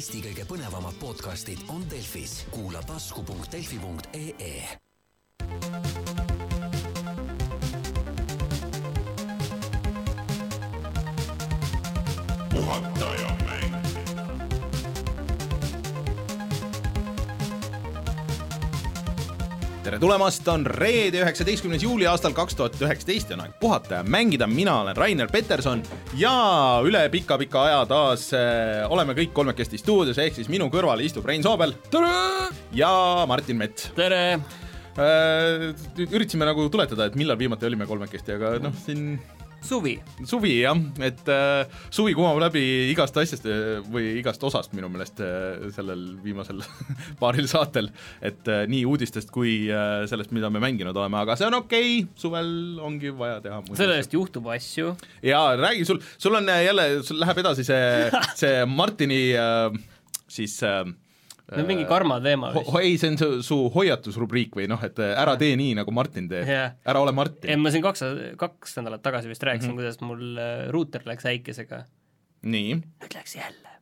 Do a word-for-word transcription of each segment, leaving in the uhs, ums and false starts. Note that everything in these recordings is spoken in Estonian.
Eesti kõige põnevamad podcastid on Delfis. Kuula tasku punkt delfi punkt ee. Puhataja mäng. Tere tulemast, on reede üheksateistkümnes juuli aastal kaks tuhat üheksateist ja on aeg puhata ja mängida. Mina olen Rainer Peterson ja üle pika-pika aja taas äh, oleme kõik kolmekesti stuudios, ehk siis minu kõrval istub Rein Soobel. Tere! Ja Martin Mets. Tere! Äh, üritasime nagu tuletada, et millal viimati olime kolmekesti, aga noh, siin... Suvi. Suvi, jah, et äh, suvi kumab läbi igast asjast või igast osast minu meelest äh, sellel viimasel paaril saatel, et äh, nii uudistest kui äh, sellest, mida me mänginud oleme, aga see on okei, suvel ongi vaja teha. Selle eest juhtub asju. Ja räägi, sul, sul on jälle, sul läheb edasi see, see Martini äh, siis... Äh, no mingi karma teema vist. Ho, ei, see on su, su hoiatusrubriik või noh, et ära tee nii, nagu Martin teeb. Yeah. Ära ole Martin. Ja ma siin kaks, kaks nädalat tagasi vist rääkisin, mm-hmm. kuidas mul ruuter läks äikesega. Nii. Nüüd läks jälle.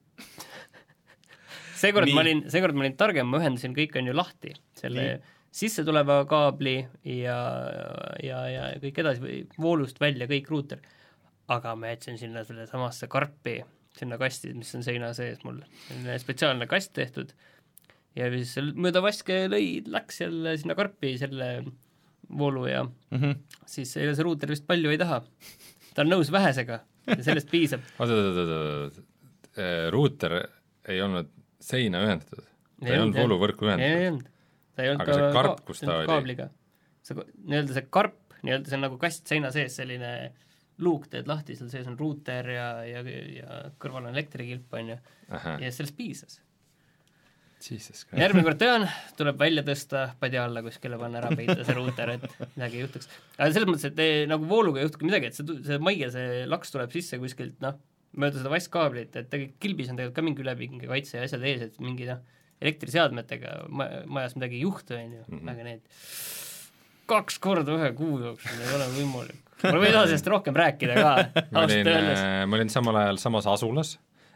seekord, ma olin, seekord ma olin targem, ma ühendasin, kõik on ju lahti. Selle nii. Sisse tuleva kaabli ja, ja, ja kõik edasi, voolust välja, kõik ruuter. Aga ma jätsin sinna selle samasse karpi, sinna kasti, mis on seina sees mul. Spetsiaalne kast tehtud. Ja siis mööda vaske lõi, läks jälle sinna karpi selle voolu ja mm-hmm. siis see ruuter vist palju ei taha. Ta on nõus vähesega ja sellest piisab. Oota, oota, oota, ruuter ei olnud seina ühendatud? Ta ei olnud vooluvõrku ühendatud? Ei olnud. Ta ei olnud aga see karp, kus ta oli? Kaabliga. See, nii-öelda see karp, nii-öelda see on nagu kast seina sees, selline luuk teed lahti, seal sees on ruuter ja, ja, ja kõrval on elektrikilp on ju. Aha. Ja sellest piisas. Jesus, järgmine kord tean, tuleb välja tõsta padja alla kuskile panna ära peita see ruuter, et midagi ei juhtuks. Aga selles mõttes, et ei, nagu vooluga ei juhtugi midagi, et see, see maige, see laks tuleb sisse kuskilt, noh, mööda seda vastkaablit, et tegelikult kilbis on tegelikult ka mingi ülepingi kaitse ja asjad ees, et mingi noh, elektriseadmetega ma, majas midagi ei juhtu, on ju, mm-hmm. aga need kaks korda ühe kuu jooksul ei ole võimalik. Ma võin edasest rohkem rääkida ka. ma, olin, ma olin samal ajal samas asulas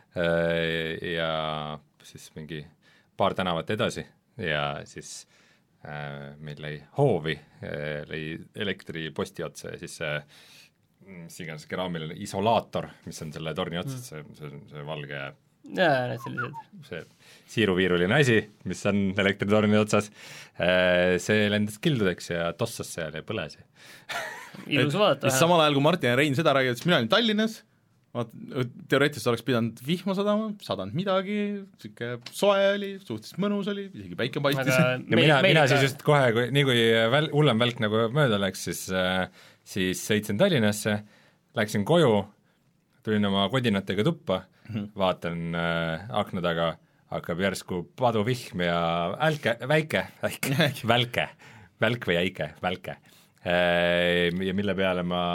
ja siis mingi paar tänavat edasi ja siis äh, meil lõi hoovi, äh, lõi elektri posti otsa ja siis see mis iganes keraamiline isolaator, mis on selle torni otsas, see, see, see valge ja, need sellised see siiruviiruline asi, mis on elektritorni otsas, äh, see lendas kildudeks ja tossas seal ja põles. Ilus vaadata. Samal ajal, kui Martin ja Rein seda räägivad, siis mina olin Tallinnas, teoreetiliselt oleks pidanud vihma sadama, sadanud midagi, siuke soe oli, suhteliselt mõnus oli, isegi päike paistis. ja mina, mina siis just kohe, kui, nii kui väl, hullem välk nagu mööda läks, siis, siis sõitsin Tallinnasse, läksin koju, tulin oma kodinatega tuppa, vaatan äh, akna taga, hakkab järsku paduvihm ja älke, väike, väike, välke, välk või äike, välke. Äh, ja mille peale ma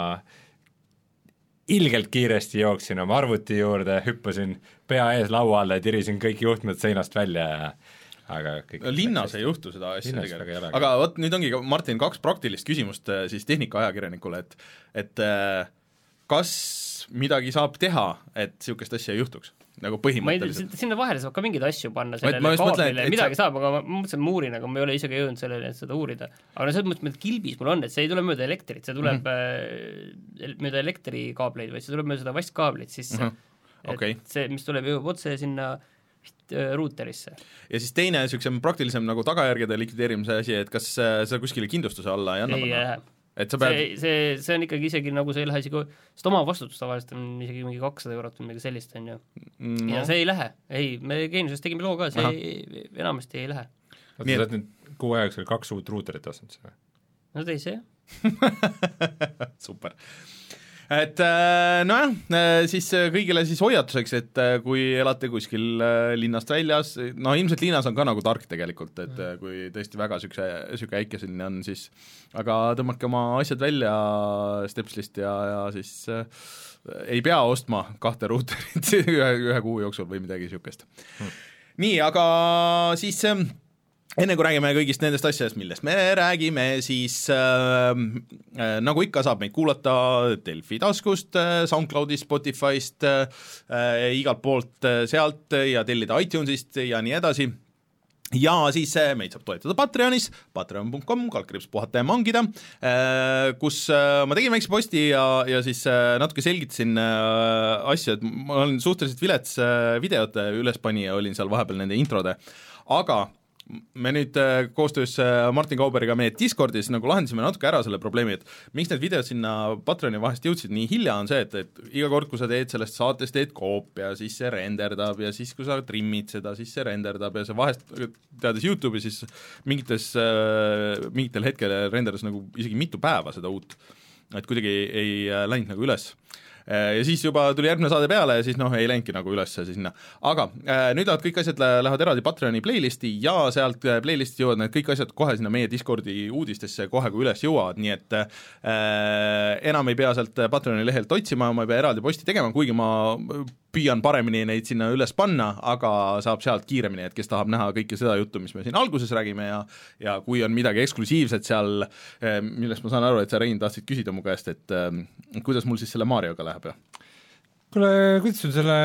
ilgelt kiiresti jooksin oma arvuti juurde, hüppasin pea ees laua alla ja tirisin kõik juhtmed seinast välja ja aga kõik... Linnas ei juhtu seda asja tegelikult. Aga võt, nüüd ongi, Martin, kaks praktilist küsimust siis tehnikaajakirjanikule, et, et kas midagi saab teha, et niisugust asja ei juhtuks? Nagu põhimõtteliselt. Sinna vahele saab ka mingeid asju panna sellele kaablile, midagi sa... saab, aga ma mõtlesin, ma uurin, aga ma ei ole isegi jõudnud sellele, et seda uurida. Aga no selles mõttes, et kilbis mul on, et see ei tule mööda elektrit, see tuleb mm-hmm. mööda elektrikaableid, vaid see tuleb mööda seda vastkaablit sisse. Mm-hmm. Okay. See, mis tuleb jõuab otse sinna ruuterisse. Ja siis teine niisugusem praktilisem nagu tagajärgede likvideerimise asi, et kas seda kuskile kindlustuse alla ei anna panna? Et sa pead... see, see, see on ikkagi isegi nagu see ei lähe isegi, sest oma vastutus tavaliselt on isegi mingi kakssada eurot või midagi sellist, on ju. No. Ja see ei lähe, ei, me Geeniuses tegime loo ka, see ei, enamasti ei lähe. Oota, sa oled nüüd kuu ajaks kaks uut ruuterit ostnud seda? No teise, jah. Super. Et nojah, siis kõigile siis hoiatuseks, et kui elate kuskil linnast väljas, no ilmselt linnas on ka nagu tark tegelikult, et kui tõesti väga süke, süke äikeseline on, siis aga tõmmake oma asjad välja Stepslist ja, ja siis äh, ei pea ostma kahte ruuterit ühe, ühe kuu jooksul või midagi niisugust hmm.. Nii, aga siis äh, enne kui räägime kõigist nendest asjadest, millest me räägime, siis äh, äh, nagu ikka saab meid kuulata Delfi taskust, äh, SoundCloudist, Spotify'st äh,, igalt poolt äh, sealt ja tellida iTunesist ja nii edasi. Ja siis äh, meid saab toetada Patreonis, patreon punkt com, kaldkriips puhata ja mangida, äh, kus äh, ma tegin väikse posti ja, ja siis äh, natuke selgitasin äh, asju, et ma olen suhteliselt vilets äh, videote ülespanija, olin seal vahepeal nende introde, aga me nüüd koostöös Martin Kauberiga meie Discordis nagu lahendasime natuke ära selle probleemi, et miks need videod sinna Patreoni vahest jõudsid nii hilja, on see, et, et iga kord, kui sa teed sellest saatest, teed koopia, siis see renderdab ja siis, kui sa trimmid seda, siis see renderdab ja see vahest, teades YouTube'i, siis mingites, mingitel hetkel renderdas nagu isegi mitu päeva seda uut, et kuidagi ei läinud nagu üles. Ja siis juba tuli järgmine saade peale ja siis noh, ei läinudki nagu üles sinna. Aga äh, nüüd lähevad kõik asjad lähevad eraldi Patreoni playlisti ja sealt playlisti jõuavad need kõik asjad kohe sinna meie Discordi uudistesse kohe, kui üles jõuavad, nii et äh, enam ei pea sealt Patreoni lehelt otsima, ma ei pea eraldi posti tegema, kuigi ma püüan paremini neid sinna üles panna, aga saab sealt kiiremini, et kes tahab näha kõike seda juttu, mis me siin alguses räägime ja ja kui on midagi eksklusiivset seal, millest ma saan aru, et sa, Rein, tahtsid küsida mu käest, et äh, kuidas mul siis selle Marioga läheb? Kuule, kuidas sul selle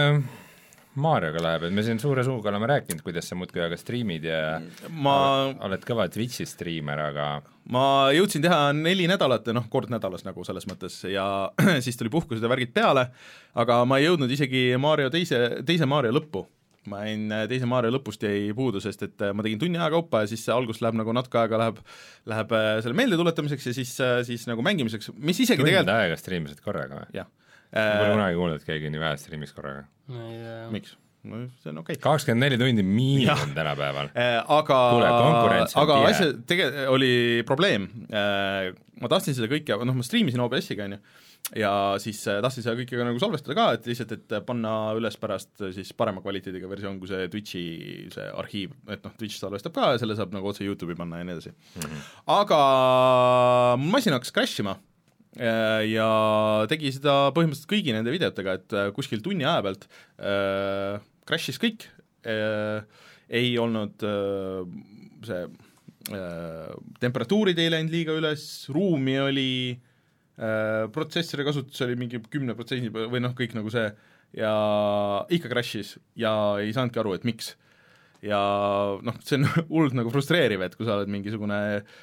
Marioga läheb, et me siin suure suuga oleme rääkinud, kuidas sa muudkui aga striimid ja ma... oled kõva Twitchi striimer, aga ma jõudsin teha neli nädalat, noh, kord nädalas nagu selles mõttes ja siis tuli puhkused ja värgid peale, aga ma ei jõudnud isegi Mario teise, teise Mario lõppu. Ma jäin teise Mario lõpust jäi puudu, sest et ma tegin tunni aja kaupa ja siis see algus läheb nagu natuke aega läheb, läheb selle meelde tuletamiseks ja siis, siis nagu mängimiseks, mis isegi tund tegelikult... aega striimisid korraga või? Jah. Ma pole kunagi kuulnud, et keegi nii vähe striimis korraga. Miks? No, see on okei. kakskümmend neli tundi miinimum tänapäeval. Aga, Kuule, konkurents on aga tihe. asja tege-, oli probleem. Ma tahtsin seda kõike, noh, ma striimisin O B S-iga, on ju, ja siis tahtsin seda kõike nagu salvestada ka, et lihtsalt, et panna üles pärast siis parema kvaliteediga versioon, kui see Twitchi see arhiiv, et noh, Twitch salvestab ka ja selle saab nagu otse YouTube'i panna ja nii edasi. Mm-hmm. Aga mu masin hakkas crashima ja tegi seda põhimõtteliselt kõigi nende videotega, et kuskil tunni aja pealt äh, crashis kõik äh,, ei olnud äh, see äh, temperatuurid ei läinud liiga üles, ruumi oli äh, protsessori kasutus oli mingi kümne protsendi või noh, kõik nagu see ja ikka crashis ja ei saanudki aru, et miks. Ja noh, see on hullult nagu frustreeriv, et kui sa oled mingisugune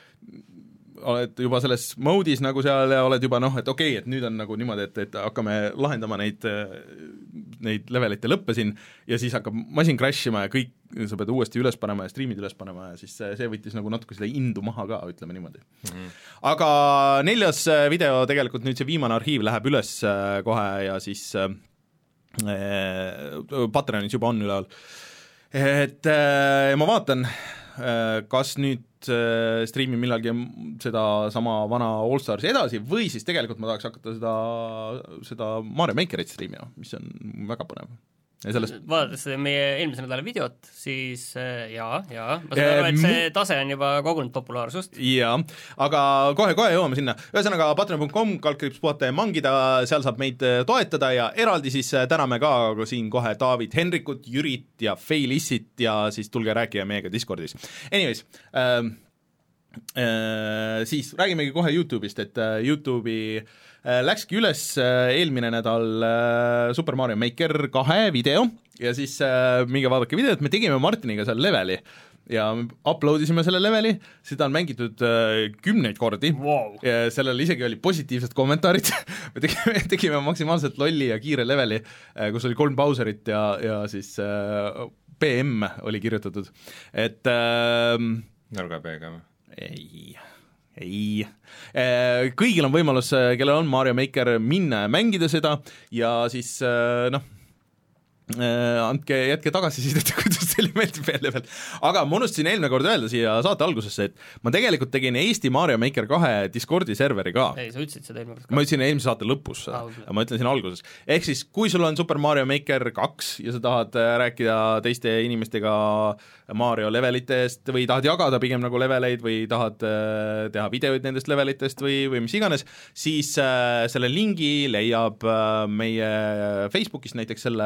oled juba selles mode'is nagu seal ja oled juba noh, et okei okay,, et nüüd on nagu niimoodi, et, et hakkame lahendama neid, neid levelite lõppe siin ja siis hakkab masin crashima ja kõik, sa pead uuesti üles panema ja striimid üles panema ja siis see, see võttis nagu natuke seda indu maha ka, ütleme niimoodi. Mm-hmm. Aga neljas video tegelikult nüüd see viimane arhiiv läheb üles kohe ja siis äh, Patreonis juba on üleval. Et äh, ma vaatan, äh, kas nüüd striimi millalgi seda sama vana All Starsi edasi või siis tegelikult ma tahaks hakata seda, seda Mario Makerit striimima, mis on väga põnev. Sellest... Vaadates meie eelmise nädala videot, siis jaa, jaa, ma saan aru, et see tase on juba kogunud populaarsust. Jaa, aga kohe-kohe jõuame sinna. Ühesõnaga patreon punkt com, kaldkriips puhata ja mangida, seal saab meid toetada ja eraldi siis täname ka siin kohe David Henrikut, Jürit ja Feilissit ja siis tulge rääkige meiega Discordis. Anyways, äh, äh, siis räägimegi kohe YouTube'ist, et äh, YouTube'i läkski üles eelmine nädal Super Mario Maker kahe video ja siis minge vaadake videot, me tegime Martiniga seal leveli ja uploadisime selle leveli, seda on mängitud kümneid kordi wow. Ja sellel isegi oli positiivsed kommentaarid me tegime, tegime maksimaalselt lolli ja kiire leveli, kus oli kolm Bowserit ja, ja siis P M oli kirjutatud, et ähm, Nurga P-ga või? Ei ei, kõigil on võimalus, kellel on Mario Maker, minna ja mängida seda ja siis noh, andke, jätke tagasisidet, kuidas teile meeldib veel level. Aga ma unustasin eelmine kord öelda siia saate algusesse, et ma tegelikult tegin Eesti Mario Maker kahe Discordi serveri ka. Ei, sa ütlesid seda eelmine kord. Ma ütlesin eelmise saate lõpus, ah, ma ütlen siin alguses. Ehk siis, kui sul on Super Mario Maker kaks ja sa tahad rääkida teiste inimestega Mario levelitest või tahad jagada pigem nagu leveleid või tahad teha videoid nendest levelitest või, või mis iganes, siis selle lingi leiab meie Facebookist näiteks selle Mario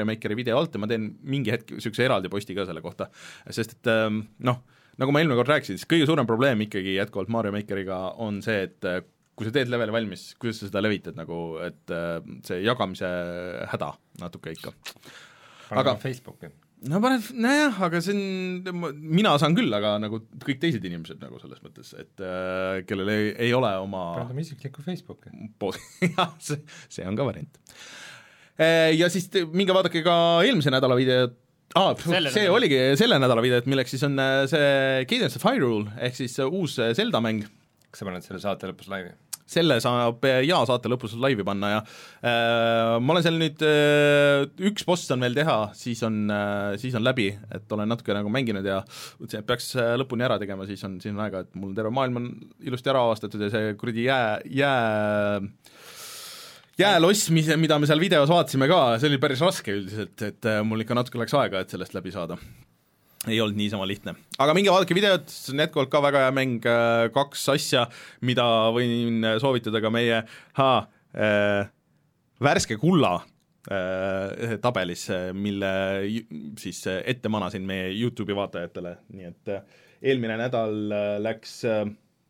Mario Makeri video alt ja ma teen mingi hetk niisuguse eraldi posti ka selle kohta, sest et noh, nagu ma eelmine kord rääkisin, siis kõige suurem probleem ikkagi jätkuvalt Mario Makeriga on see, et kui sa teed leveli valmis, kuidas sa seda levitad, nagu et see jagamise häda natuke ikka. Aga Facebooki no paned, nojah, aga see on, mina saan küll, aga nagu kõik teised inimesed nagu selles mõttes, et äh, kellel ei, ei ole oma paneme isiklikku Facebooki. jah, see, see on ka variant. Ja siis te, minge vaadake ka eelmise nädala videot, ah, see nädala. oligi selle nädala videot, milleks siis on see Cadence of Hyrule, ehk siis uus Zelda mäng. Kas sa paned selle saate lõpus laivi? Selle saab ja saate lõpus laivi panna ja äh, ma olen seal nüüd äh, üks boss on veel teha, siis on, äh, siis on läbi, et olen natuke nagu mänginud ja mõtlesin, et peaks lõpuni ära tegema, siis on, siis on aega, et mul terve maailm on ilusti ära avastatud ja see kuradi jää, jää jääloss, mis, mida me seal videos vaatasime ka, see oli päris raske üldiselt, et äh, mul ikka natuke läks aega, et sellest läbi saada. Ei olnud niisama lihtne. Aga minge vaadake videot, see on jätkuvalt ka väga hea mäng, kaks asja, mida võin soovitada ka meie ha, äh, värske kulla äh, tabelis, mille siis ette manasin meie YouTube'i vaatajatele, nii et äh, eelmine nädal äh, läks äh,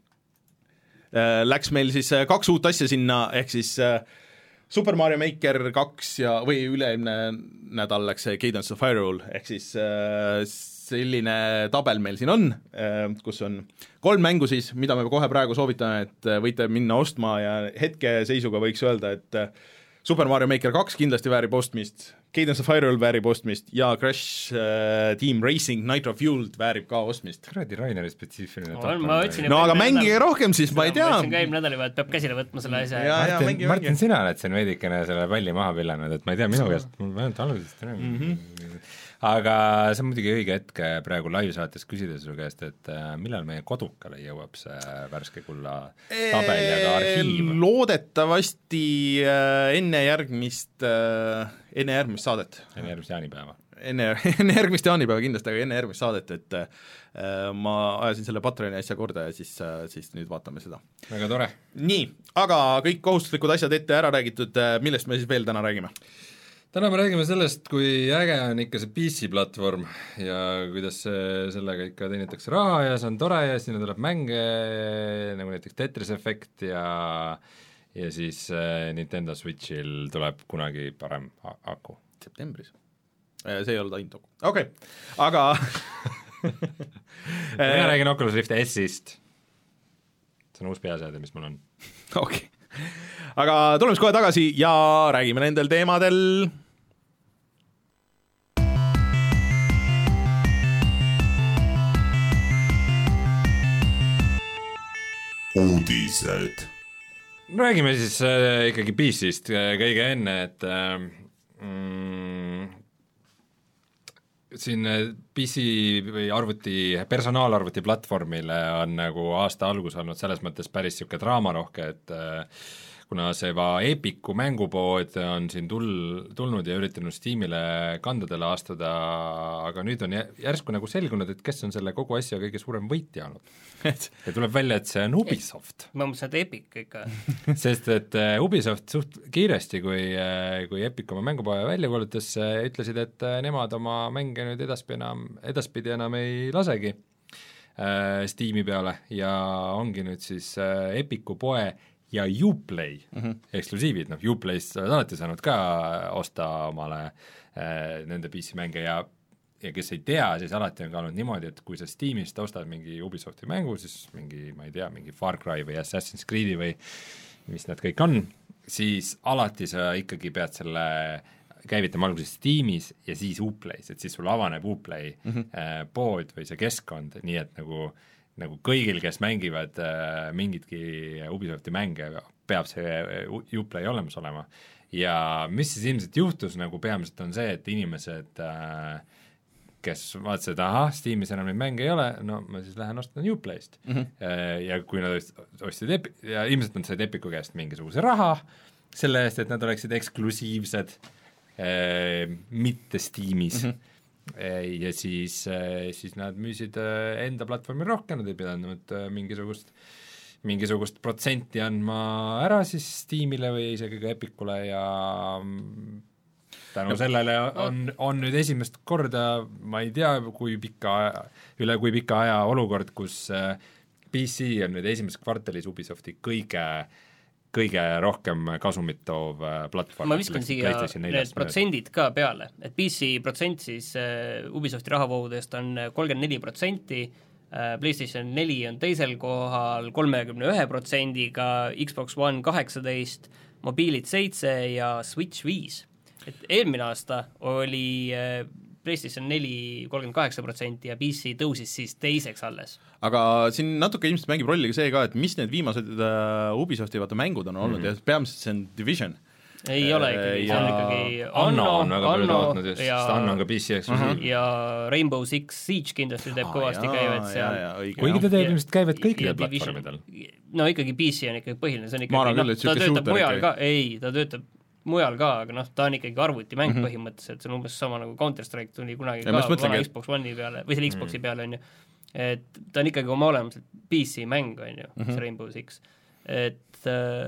läks meil siis kaks uut asja sinna, ehk siis äh, Super Mario Maker kaks ja, või üleilmne nädal läks Cadence of Hyrule, ehk siis äh, selline tabel meil siin on, kus on kolm mängu siis, mida me kohe praegu soovitame, et võite minna ostma ja hetkeseisuga võiks öelda, et Super Mario Maker kaks kindlasti väärib ostmist, Cadence of Hyrule väärib ostmist ja Crash uh, Team Racing Nitro Fueled väärib ka ostmist. Kuradi Raineri spetsiifiline no, no aga mängige rohkem siis, ma ei tea. Ma ütlesin ka eelmine nädal juba, et peab käsile võtma selle asja. Ja, ja, Martin, mängi, Martin mängi. sina oled siin veidikene selle palli maha pillanud, et ma ei tea, minu käest, mul vähemalt algusest mm -hmm. aga see on muidugi õige hetk praegu live-saates küsida su käest, et millal meie kodukale jõuab see värske kulla tabel ja ka arhiiv? Loodetavasti enne järgmist, enne järgmist saadet. Enne järgmist jaanipäeva. Enne, enne järgmist jaanipäeva kindlasti, aga enne järgmist saadet, et äh, ma ajasin selle Patreoni asja korda ja siis, äh, siis nüüd vaatame seda. Väga tore. Nii, aga kõik kohustuslikud asjad ette ära räägitud, millest me siis veel täna räägime? Täna me räägime sellest, kui äge on ikka see P C-platvorm ja kuidas see, sellega ikka teenitakse raha ja see on tore ja sinna tuleb mänge, nagu näiteks Tetris Effect ja, ja siis äh, Nintendo Switchil tuleb kunagi parem aku. Septembris. See ei olnud ainult aku. Okei, okay. aga mina räägin Oculus Rift S-ist. See on uus peaseade, mis mul on. Okei okay. Aga tuleme kohe tagasi ja räägime nendel teemadel. Uudised. Räägime siis äh, ikkagi P C-st äh, kõige enne, et äh, mm, siin P C või arvuti, personaalarvuti platvormile on nagu aasta algus olnud selles mõttes päris niisugune draamarohke, et äh, kuna see va Epicu mängupood on siin tul-, tulnud ja üritanud Steamile kandadele astuda, aga nüüd on järsku nagu selgunud, et kes on selle kogu asja kõige suurem võitja olnud. ja tuleb välja, et see on Ubisoft. ma mõtlesin, et Epic ikka. sest et Ubisoft suht kiiresti, kui, kui Epic oma mängupoe välja kuulutas, ütlesid, et nemad oma mänge nüüd edaspidi enam, edaspidi enam ei lasegi äh, Steam'i peale ja ongi nüüd siis äh, Epicu poe ja Uplay mm -hmm. eksklusiivid, noh Uplayst oled alati saanud ka osta omale äh, nende P C mänge ja ja kes ei tea, siis alati on ka olnud niimoodi, et kui sa Steamist ostad mingi Ubisofti mängu, siis mingi, ma ei tea, mingi Far Cry või Assassin's Creed'i või mis need kõik on, siis alati sa ikkagi pead selle käivitama alguses Steamis ja siis Uplays, et siis sul avaneb Uplay mm -hmm. äh, pood või see keskkond, nii et nagu nagu kõigil, kes mängivad äh, mingitki Ubisofti mänge, peab see Uplay olemas olema. Ja mis siis ilmselt juhtus, nagu peamiselt on see, et inimesed äh, kes vaatasid, et ahah, Steamis enam neid mänge ei ole, no ma siis lähen ostan Uplayst mm. -hmm. Ja kui nad ostsid Epi- ja ilmselt nad said Epicu käest mingisuguse raha selle eest, et nad oleksid eksklusiivsed äh, mitte Steamis mm. -hmm. ja siis, siis nad müüsid enda platvormi rohkem, nad ei pidanud mingisugust, mingisugust protsenti andma ära siis Steamile või isegi ka Epicule ja tänu sellele on, on nüüd esimest korda, ma ei tea, kui pika aja, üle kui pika aja olukord, kus P C on nüüd esimeses kvartalis Ubisofti kõige kõige rohkem kasumit toov platvorm. Ma viskan siia need protsendid ka peale, et P C protsent siis Ubisofti rahavoogudest on kolmkümmend neli protsenti, PlayStation neli on teisel kohal kolmekümne ühe protsendiga, Xbox One kaheksateist, mobiilid seitse ja Switch viis. Et eelmine aasta oli PlayStation neli kolmkümmend kaheksa protsenti ja P C tõusis siis teiseks alles. Aga siin natuke ilmselt mängib rolli ka see ka, et mis need viimased uh, Ubisofti vaata mängud on olnud mm-hmm. ja peamiselt see on Division. Ei äh, ole ikkagi, see on ikkagi Anno, Anno on väga palju taotnud just, sest Anno on ka P C eksklusiiv. Ja Rainbow Six Siege kindlasti teeb ah, kõvasti jaa, käivet seal. Kuigi ta teeb ilmselt käivet kõikidel platvormidel. No ikkagi P C on ikkagi põhiline, see on ikkagi, küll, no, ta töötab mujal ka, ei, ta töötab mujal ka, aga noh, ta on ikkagi arvutimäng mm-hmm. põhimõtteliselt, see on umbes sama nagu Counter-Strike tuli kunagi ja ka vana Xbox One'i peale, või selle Xboxi mm-hmm. peale, on ju. Et ta on ikkagi oma olemuselt P C mäng, on ju, mm-hmm. see Rainbow Six. Et,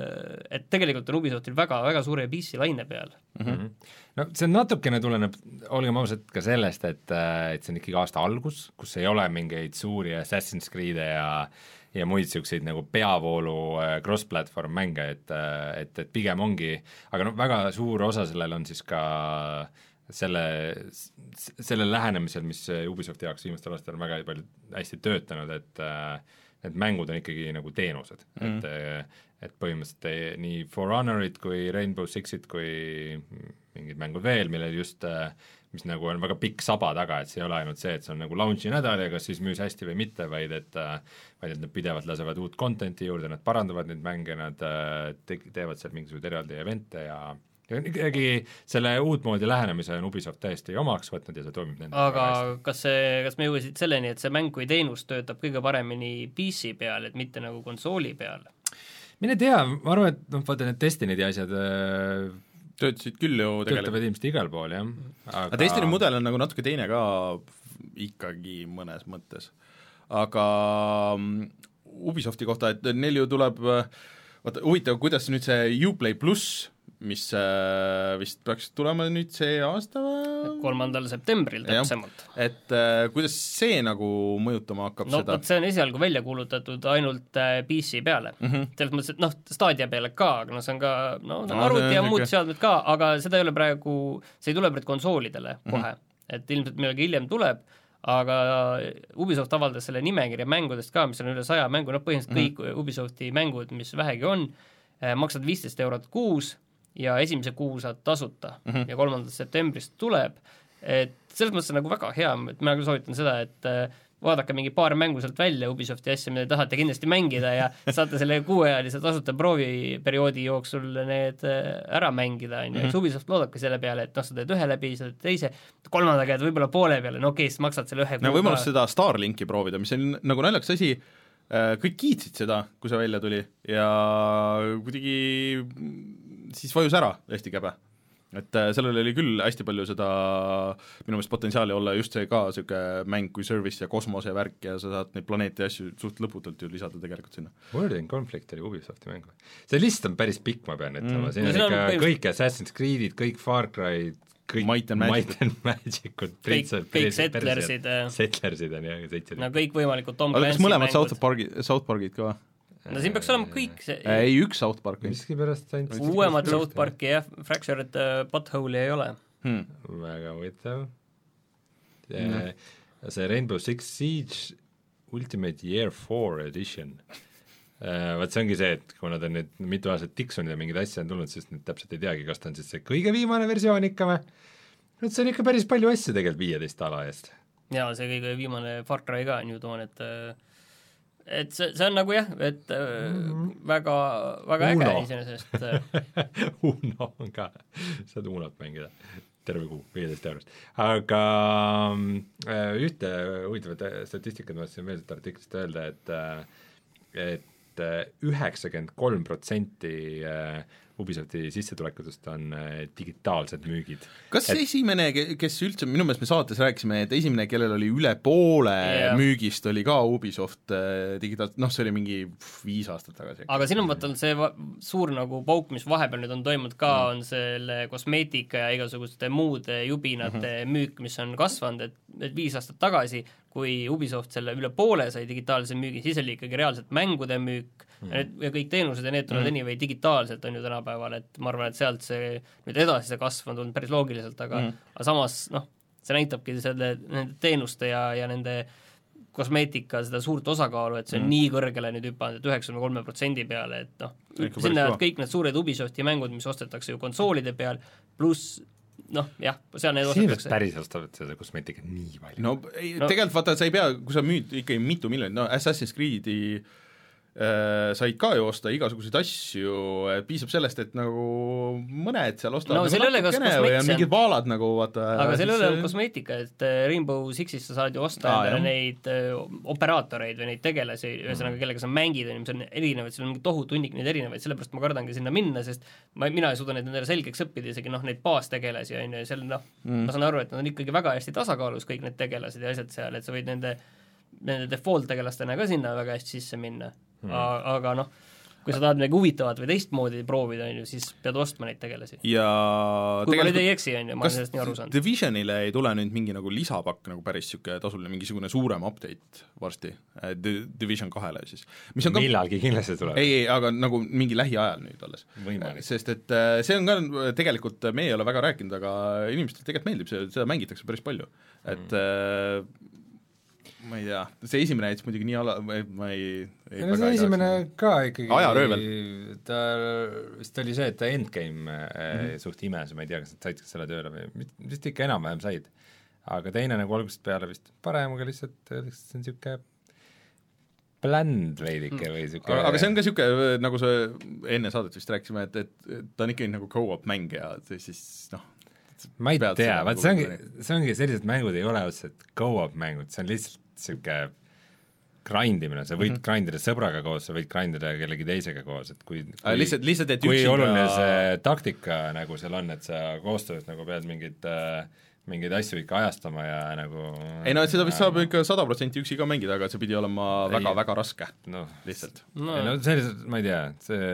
et tegelikult on Ubisoftil väga, väga suure P C laine peal. Mm-hmm. No see natukene tuleneb, olgem ausad ka sellest, et, et see on ikkagi aasta algus, kus ei ole mingeid suuri Assassin's Creed'e ja ja muid niisuguseid nagu peavoolu cross-platform mänge, et, et, et pigem ongi, aga noh, väga suur osa sellel on siis ka selle, selle lähenemisel, mis Ubisofti jaoks viimastel aastal on väga palju hästi töötanud, et need mängud on ikkagi nagu teenused mm., et, et põhimõtteliselt nii For Honorit kui Rainbow Sixit kui mingid mängud veel, millel just mis nagu on väga pikk saba taga, et see ei ole ainult see, et see on nagu launchi nädal ja kas siis müüs hästi või mitte, vaid et vaid et nad pidevalt lasevad uut contenti juurde, nad parandavad neid mänge, nad te- teevad seal mingisugused eraldi evente ja ja ikkagi selle uutmoodi lähenemise on Ubisoft täiesti omaks võtnud ja see toimib nende aga kas see, kas me jõuasid selleni, et see mäng kui teenus töötab kõige paremini P C peal, et mitte nagu konsooli peal? Mine tea, ma arvan, et noh, vaata need Destiny ideasjad töötasid küll ju tegelikult. Töötavad ilmselt igal pool, jah. Aga Destiny mudel on nagu natuke teine ka ikkagi mõnes mõttes. Aga Ubisofti kohta, et neil ju tuleb, vaata, huvitav, kuidas nüüd see Uplay pluss, mis äh, vist peaks tulema nüüd see aasta kolmandal septembril täpsemalt. Et äh, kuidas see nagu mõjutama hakkab no, seda? No see on esialgu välja kuulutatud ainult äh, P C peale mm-hmm. selles mõttes, et noh, Stadia peale ka, aga noh, see on ka no, no, arvuti ja muud seadmed ka, aga seda ei ole praegu, see ei tule praegu konsoolidele kohe mm-hmm. et ilmselt millega hiljem tuleb, aga Ubisoft avaldas selle nimekirja mängudest ka, mis on üle saja mängu, noh põhimõtteliselt mm-hmm. kõik Ubisofti mängud, mis vähegi on, äh, maksad viisteist eurot kuus ja esimese kuu saad tasuta mm-hmm. ja kolmandast septembrist tuleb, et selles mõttes on nagu väga hea, et ma soovitan seda, et vaadake mingi paar mängu sealt välja Ubisofti asja, mida tahate kindlasti mängida ja saate selle kuuealise tasuta prooviperioodi jooksul need ära mängida, on ju, eks Ubisoft loodabki selle peale, et noh, sa teed ühe läbi, sa teed teise, kolmanda käed võib-olla poole peale, no okei, siis maksad selle ühe no võimalus seda Starlinki proovida, mis on nagu naljakas asi, kõik kiitsid seda, kui see välja tuli ja kuidagi siis vajus ära hästi käbe. Et sellel oli küll hästi palju seda minu meelest potentsiaali olla just see ka niisugune mäng kui service ja kosmose värk ja sa saad neid planeete ja asju suht lõputult ju lisada tegelikult sinna. Word in Conflict oli Ubisofti mäng. See list on päris pikk, ma pean ütlema, mm. siin on ikka on kõik Assassin's Creed'id, kõik Far Cry'd, kõik Might and Magic'ud, kõik, kõik Settlersid Settlersid on jah, seitse. No kõik võimalikud Tom Clancy mängud. Kas mõlemad South Parkid, South Parkid ka? No siin peaks olema kõik see... Ei, üks South Park. Uuemad South Parki jah, Fractured Butthole'i ei ole. Hmm. Väga võitav. Mm. See Rainbow Six Siege Ultimate Year four Edition. Vaat see ongi see, et kui nad on nüüd mitu aastat tiksunud ja mingid asja on tulnud, siis nüüd täpselt ei teagi, kas ta on siis see kõige viimane versioon ikka või? Nüüd see on ikka päris palju asju tegelikult viieteist ala eest. Jaa, see kõige viimane Far Cry ka on ju toon, et et see, see on nagu jah, et mm-hmm. väga, väga äge iseenesest. Uno on ka, saad Unot mängida terve kuu, viieteist eurost. Aga ühte huvitavat statistikat ma tahtsin veel artiklist öelda, et et üheksakümmend kolm protsenti Ubisofti sissetulekutest on digitaalsed müügid. Kas et... esimene, kes üldse, minu meelest me saates rääkisime, et esimene, kellel oli üle poole yeah. müügist, oli ka Ubisoft digitaal-, noh, see oli mingi viis aastat tagasi. Aga siin on vaata see va- suur nagu pauk, mis vahepeal nüüd on toimunud ka mm., on selle kosmeetika ja igasuguste muude jubinate mm-hmm. müük, mis on kasvanud, et, et viis aastat tagasi, kui Ubisoft selle üle poole sai digitaalse müügi, siis oli ikkagi reaalselt mängude müük mm. ja, need, ja kõik teenused ja need tulevad mm. anyway digitaalselt, on ju tänapäeval, et ma arvan, et sealt see nüüd edasi see kasv on tulnud päris loogiliselt, aga, mm. aga samas noh, see näitabki selle, nende teenuste ja, ja nende kosmeetika seda suurt osakaalu, et see on mm. nii kõrgele nüüd hüpanud, et üheksakümne kolme protsendi peale, et noh, sinna kõik need suured Ubisofti mängud, mis ostetakse ju konsoolide peal, pluss noh, jah, seal need ostetakse. Päris ostavad seda kosmeetikat nii palju. No, ei, no tegelikult vaata, sa ei pea, kui sa müüd ikka mitu miljonit, no Assassin's Creed'i äh, said ka ju osta igasuguseid asju, piisab sellest, et nagu mõned seal ostavad no, nagu natukene või on mingid vaalad nagu vaata. Aga seal ei ole kosmeetika, et Rainbow Sixist sa saad ju osta ah, endale neid äh, operaatoreid või neid tegelasi, ühesõnaga mm. kellega sa mängid, mis on erinevaid, seal on tohutu hunnik neid erinevaid, sellepärast ma kardangi sinna minna, sest ma, mina ei suuda neid endale selgeks õppida, isegi noh, neid baastegelasi on ju, seal noh mm., ma saan aru, et nad on ikkagi väga hästi tasakaalus, kõik need tegelased ja asjad seal, et sa võid nende, nende default-tegelastena ka sinna väga hästi sisse minna. Hmm. Aga noh, kui sa tahad midagi huvitavat või teistmoodi proovida, on ju, siis pead ostma neid tegelasi. Ja kui ma nüüd ei eksi, on ju, ma olen sellest nii aru saanud. Divisionile ei tule nüüd mingi nagu lisapakk nagu päris siuke tasuline, mingisugune suurem update varsti, Division kahele siis. Mis on ka... Millalgi kindlasti tuleb. Ei, ei, aga nagu mingi lähiajal nüüd alles. Võimalik. Sest et see on ka tegelikult, me ei ole väga rääkinud, aga inimestele tegelikult meeldib, see, seda mängitakse päris palju. Et mm. ma ei tea, see esimene jättis muidugi nii ala, ma ei, ei no see esimene ei ka ikkagi ajaröövel. Ta vist oli see, et ta endgame mm-hmm. suht imes, ma ei tea, kas nad said selle tööle või vist ikka enam-vähem said. Aga teine nagu algusest peale vist parem, aga lihtsalt see on niisugune bland veidike või niisugune aga, aga see on ka niisugune, nagu see enne saadet vist rääkisime, et, et ta on ikkagi nagu co-op mäng ja siis noh, ma ei tea, vaat see ongi, see ongi sellised mängud ei ole otseselt go-up mängud, see on lihtsalt niisugune grindimine, sa võid mm -hmm. grindida sõbraga koos, sa võid grindida kellegi teisega koos, et kui, kui, lihtsalt, lihtsalt, et kui üksinda... oluline see taktika nagu seal on, et sa koostöös nagu pead mingid äh, mingeid asju ikka ajastama ja nagu ei no, et seda vist saab ikka sada protsenti üksi ka mängida, aga see pidi olema väga-väga raske no, lihtsalt no, ei, no sellised, ma ei tea, see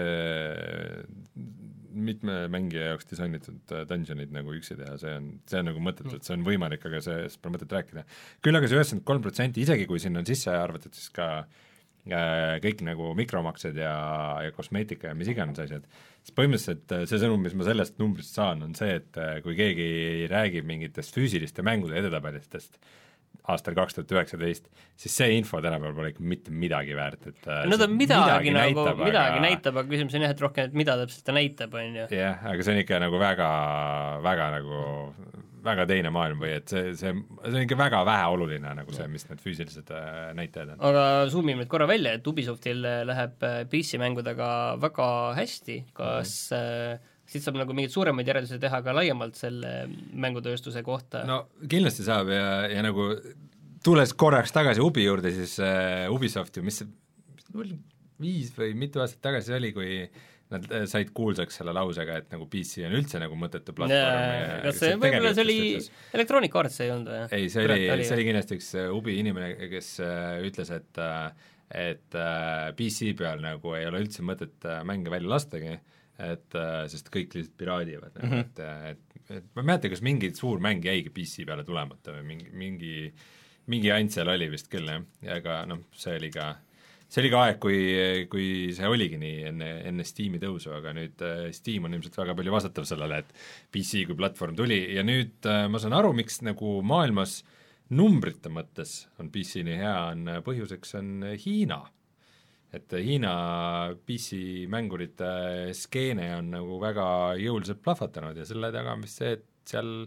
mitme mängija jaoks disainitud dungeonid nagu üksi teha, see on, see on nagu mõttetu, et see on võimalik, aga see, see pole mõtet rääkida. Küll aga see üheksakümmend kolm protsenti, isegi kui sinna on sisse arvatud siis ka äh, kõik nagu mikromaksed ja, ja kosmeetika ja mis iganes asjad, siis põhimõtteliselt see sõnum, mis ma sellest numbrist saan, on see, et kui keegi räägib mingitest füüsiliste mängude edetabelistest aastal kaks tuhat üheksateist, siis see info tänapäeval pole ikka mitte midagi väärt, et no ta midagi, midagi nagu, näitab, midagi aga... näitab, aga küsimus on jah, et rohkem, et mida täpselt ta näitab, on ju. jah, aga see on ikka nagu väga, väga nagu, väga teine maailm või et see, see, see on ikka väga vähe oluline nagu see, mis need füüsilised näitajad on. aga zoomime nüüd korra välja, et Ubisoftil läheb P C-mängudega väga hästi, kas mm. siit saab nagu mingeid suuremaid järeldusi teha ka laiemalt selle mängutööstuse kohta? No kindlasti saab ja, ja nagu tulles korraks tagasi Ubi juurde, siis uh, Ubisoft ju, mis viis või mitu aastat tagasi oli, kui nad said kuulsaks selle lausega, et nagu P C on üldse nagu mõttetu platvorm. Kas see, võib-olla see oli Electronic Arts ei olnud või? Ei, see oli, oli, see oli kindlasti üks Ubi inimene, kes uh, ütles, et uh, et uh, P C peal nagu ei ole üldse mõtet uh, mänge välja lastagi, et uh, sest kõik lihtsalt piraadivad mm, -hmm. et, et, et ma ei mäleta, kas mingi suur mäng jäigi P C peale tulemata või mingi, mingi, mingi ant seal oli vist küll, jah, ja aga noh, see oli ka, see oli ka aeg, kui, kui see oligi nii enne, enne Steam'i tõusu, aga nüüd uh, Steam on ilmselt väga palju vastatav sellele, et P C kui platvorm tuli ja nüüd uh, ma saan aru, miks nagu maailmas numbrite mõttes on P C nii hea, on põhjuseks on Hiina. Et Hiina P C mängurite skeene on nagu väga jõuliselt plahvatanud ja selle taga on vist see, et seal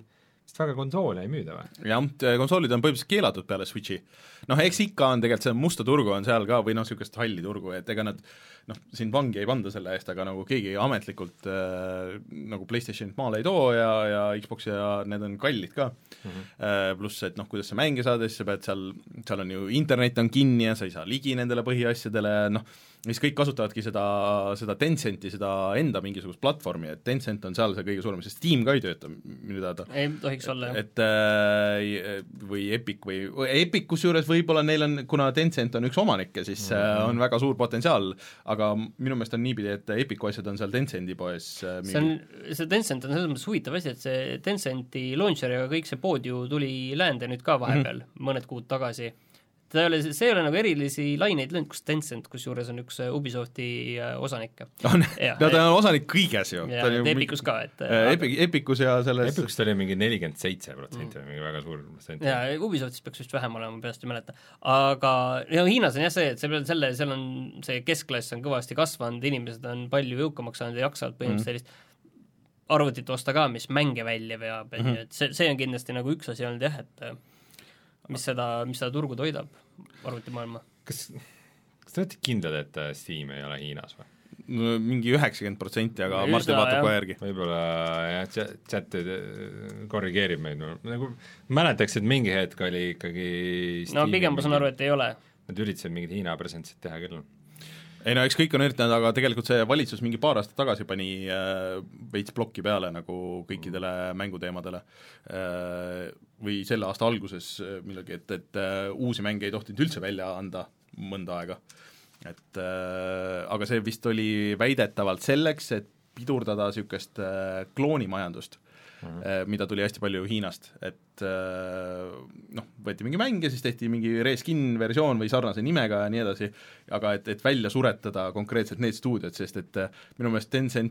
sest väga konsoole ei müüda või? jah, konsoolid on põhimõtteliselt keelatud peale Switchi. Noh, eks ikka on tegelikult see musta turgu on seal ka või noh, niisugust halli turgu, et ega nad noh, siin vangi ei panda selle eest, aga nagu keegi ametlikult äh, nagu PlayStationit maale ei too ja, ja Xbox ja need on kallid ka mm. -hmm. Äh, pluss, et noh, kuidas sa mänge saada, siis sa pead seal, seal on ju internet on kinni ja sa ei saa ligi nendele põhiasjadele, noh, mis kõik kasutavadki seda, seda Tencenti, seda enda mingisugust platvormi, et Tencent on seal see kõige suurem, sest Steam ka ei tööta minu teada. ei tohiks olla, jah. Et äh, või Epic või, Epic kusjuures võib-olla neil on, kuna Tencent on üks omanikke, siis mm -hmm. on väga suur potentsiaal, aga minu meelest on niipidi, et Epicu asjad on seal Tencendi poes äh, see on, see Tencent on selles mõttes huvitav asi, et see Tencenti launcher ja kõik see pood ju tuli läände nüüd ka vahepeal mm, -hmm. mõned kuud tagasi. ta ei ole, see ei ole nagu erilisi laineid löönud, kus Tencent, kusjuures on üks Ubisofti osanikke. on, no ta on osanik kõiges ju. ja Epicus ka, et Epic, Epicus ja selles Epicus oli mingi nelikümmend seitse protsenti, mingi väga suur protsent. jaa, Ubisoftis peaks vist vähem olema, peast ei mäleta. aga ja Hiinas on jah see, et selle, selle, seal on see keskklass on kõvasti kasvanud, inimesed on palju jõukamaks saanud ja jaksavad põhimõtteliselt sellist mm. arvutit osta ka, mis mänge välja veab, et mm -hmm. see, see on kindlasti nagu üks asi olnud jah, et mis seda, mis seda turgu toidab, arvutimaailma. Kas, kas te olete kindlad, et Steam ei ole Hiinas või? No, mingi üheksakümmend protsenti, aga Üsna, Martin vaatab kohe järgi. Võib-olla jah, chat korrigeerib meid, nagu mäletaks, et mingi hetk oli ikkagi Steam no pigem ma saan aru, et ei ole. Nad üritasid mingid Hiina presentsid teha küll. ei no eks kõik on üritanud, aga tegelikult see valitsus mingi paar aastat tagasi pani äh, veits plokki peale nagu kõikidele mänguteemadele äh, või selle aasta alguses millalgi, et, et äh, uusi mänge ei tohtinud üldse välja anda mõnda aega. Et äh, aga see vist oli väidetavalt selleks, et pidurdada niisugust äh, kloonimajandust mm, -hmm. äh, mida tuli hästi palju Hiinast, et äh, noh, võeti mingi mäng ja siis tehti mingi reskin versioon või sarnase nimega ja nii edasi, aga et, et välja suretada konkreetselt need stuudiod, sest et äh, minu meelest Tencent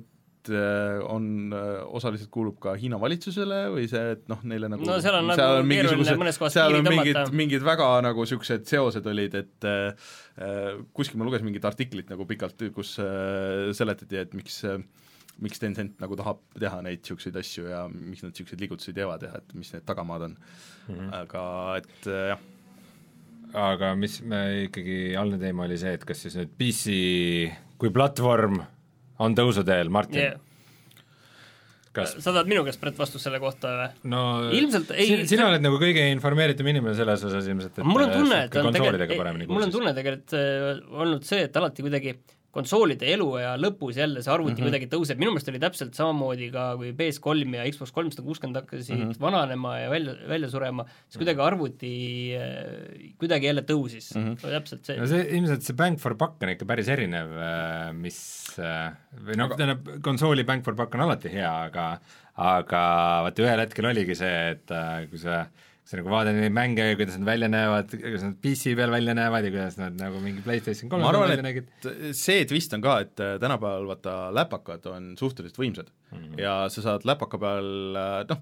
on, osaliselt kuulub ka Hiina valitsusele või see, et noh, neile nagu no seal on seal nagu keeruline mõnes kohas piiri tõmmata. Mingid, mingid väga nagu niisugused seosed olid, et äh, kuskil ma lugesin mingit artiklit nagu pikalt, kus äh, seletati, et miks äh, miks Tencent nagu tahab teha neid niisuguseid asju ja miks nad niisuguseid liigutusi teevad ja et mis need tagamaad on mm. -hmm. aga et jah. Aga mis me ikkagi, algne teema oli see, et kas siis nüüd P C kui platvorm on tõusuteel, Martin yeah.? Kas... sa tahad minu käest Brett vastust selle kohta või? No ilmselt ei sina see... oled nagu kõige informeeritum inimene selles osas ilmselt, et mul on tunne, et on tegelikult, mul on tunne tegelikult olnud see, et alati kuidagi konsoolide eluea lõpus jälle see arvuti mm -hmm. kuidagi tõuseb, minu meelest oli täpselt samamoodi ka, kui P S kolm ja Xbox kolmsada kuuskümmend hakkasid mm -hmm. vananema ja välja, välja surema, siis kuidagi arvuti kuidagi jälle tõusis mm, -hmm. täpselt see. no see ilmselt see bang for buck on ikka päris erinev, mis või noh, tähendab, konsooli bang for buck on alati hea, aga aga vaata ühel hetkel oligi see, et kui sa sa nagu vaatad neid mänge ja kuidas nad välja näevad, kuidas nad P C peal välja näevad ja kuidas nad nagu mingi PlayStation kolm välja nägid. See twist on ka, et tänapäeval vaata läpakad on suhteliselt võimsad mm -hmm. ja sa saad läpaka peal noh,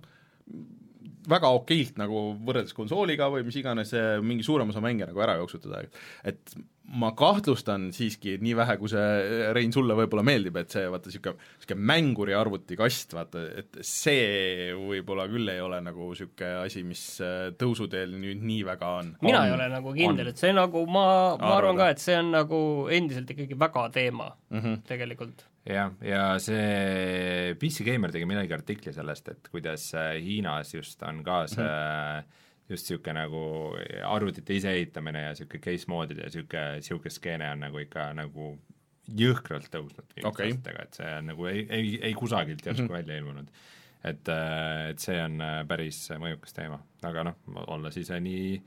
väga okeilt nagu võrreldes konsooliga või mis iganes mingi suurem osa mänge nagu ära jooksutada, et ma kahtlustan siiski nii vähe, kui see, Rein, sulle võib-olla meeldib, et see vaata niisugune, niisugune mänguri arvutikast, vaata, et see võib-olla küll ei ole nagu niisugune asi, mis tõusuteel nüüd nii väga on. mina on, ei ole nagu kindel, et see nagu, ma, ma arvan ka, et see on nagu endiselt ikkagi väga teema mm -hmm. tegelikult. jah, ja see P C Gamer tegi midagi artikli sellest, et kuidas Hiinas just on ka see mm -hmm. just niisugune nagu arvutite iseehitamine ja niisugune case moodid ja niisugune, niisugune skeene on nagu ikka nagu jõhkralt tõusnud viimast okay. aastatega, et see on nagu ei, ei, ei kusagilt järsku mm -hmm. välja ilmunud. Et, et see on päris mõjukas teema, aga noh, olla siis nii,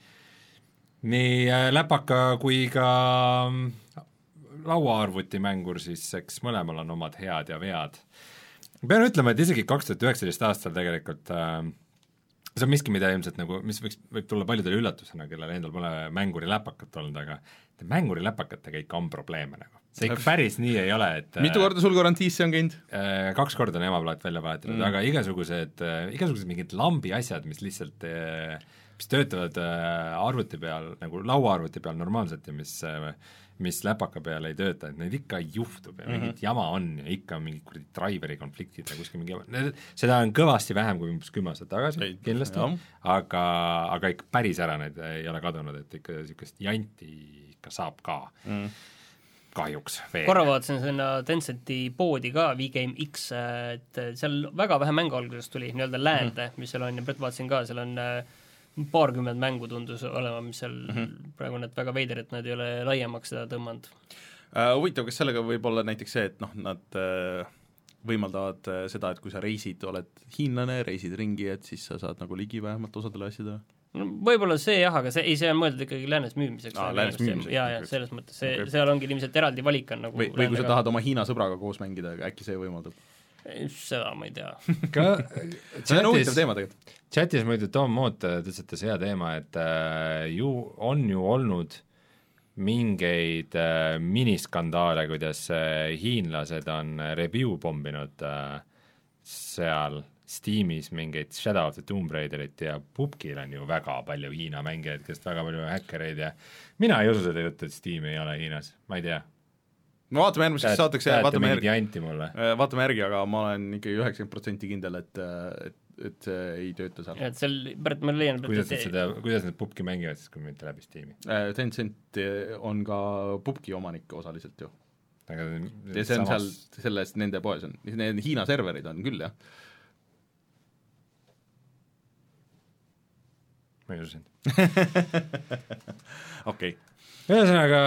nii läpaka kui ka lauaarvutimängur, siis eks mõlemal on omad head ja vead. Pean ütlema, et isegi kaks tuhat üheksateist aastal tegelikult äh, see on miski, mida ilmselt nagu, mis võiks, võib tulla paljudele üllatusena, kellel endal pole mänguriläpakat olnud, aga mänguriläpakatega ikka on probleeme nagu. See ikka päris nii ei ole, et mitu korda sul garantiisse on käinud? Äh, kaks korda on emaplaat välja vahetanud mm., aga igasugused äh,, igasugused mingid lambi asjad, mis lihtsalt äh, mis töötavad arvuti peal, nagu lauaarvuti peal normaalselt ja mis mis läpaka peal ei tööta, et neid ikka juhtub ja mingit mm-hmm. jama on ja ikka mingid kuradi driveri konfliktid ja kuskil mingi jama, seda on kõvasti vähem kui umbes kümme aastat tagasi, ei, kindlasti, aga, aga ikka päris ära need ei ole kadunud, et ikka niisugust janti ikka saab ka mm. kahjuks veel. Korra vaatasin sinna Tencenti poodi ka, V-Game X, et seal väga vähe mängu alguses tuli, nii-öelda läände mm., mis seal on ja Brett vaatasin ka, seal on paarkümmend mängu tundus olema, mis seal mm-hmm. praegu need väga veider, et nad ei ole laiemaks seda tõmmanud. Uh, huvitav, kas sellega võib olla näiteks see, et noh, nad uh, võimaldavad uh, seda, et kui sa reisid, oled hiinlane, reisid ringi, et siis sa saad nagu ligi vähemalt osadele asjadele? No, võib-olla see jah, aga see, ei, see on mõeldud ikkagi läänes müümiseks. Aa, läänes müümiseks. Jaa, jaa, selles mõttes, see, okay. seal ongi ilmselt eraldi valik on nagu või, või kui sa tahad oma Hiina sõbraga koos mängida, äkki see võimaldab? Seda ma ei tea. Ka see on huvitav teema tegelikult. Chatis muidu Tom Moot tõtsetas hea teema, et äh, ju on ju olnud mingeid äh, miniskandaale, kuidas äh, hiinlased on review pombinud äh, seal Steamis mingeid Shadow of the Tomb Raiderit ja Pupkil on ju väga palju Hiina mängijaid, kes väga palju häkkereid ja mina ei usu seda juttu, et Steam ei ole Hiinas, ma ei tea. no vaatame järgmiseks saateks, vaatame järgi, vaatame järgi, aga ma olen ikkagi üheksakümmend protsenti kindel, et, et, et see ei tööta seal. Et seal, Pärt, ma leian, kuidas need seda, kuidas need Pupki mängivad siis, kui mitte läbi Steam'i? Tencent on ka Pupki omanik osaliselt ju. Aga ja see on samas... seal, selles nende poes on, need Hiina serverid on küll, jah. ma ei usu sind. Okei. Ühesõnaga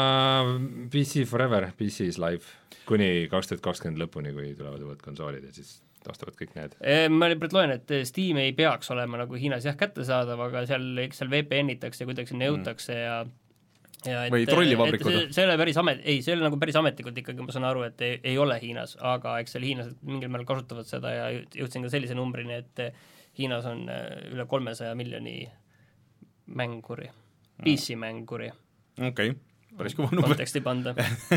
P C forever, P C is live, kuni kaks tuhat kakskümmend lõpuni, kui tulevad uued konsoolid ja siis taastuvad kõik need. Ma nüüd loen, et Steam ei peaks olema nagu Hiinas jah kättesaadav, aga seal, eks seal V P N-itakse ja kuidagi sinna jõutakse ja ja et, või trollivabrikud? See, see ei ole päris amet, ei, see ei ole nagu päris ametlikult ikkagi, ma saan aru, et ei, ei ole Hiinas, aga eks seal hiinlased mingil määral kasutavad seda ja jõudsin ka sellise numbrini, et Hiinas on üle kolmesaja miljoni mänguri, P C mänguri. Okei, okay. Päris kõva number. Konteksti panda.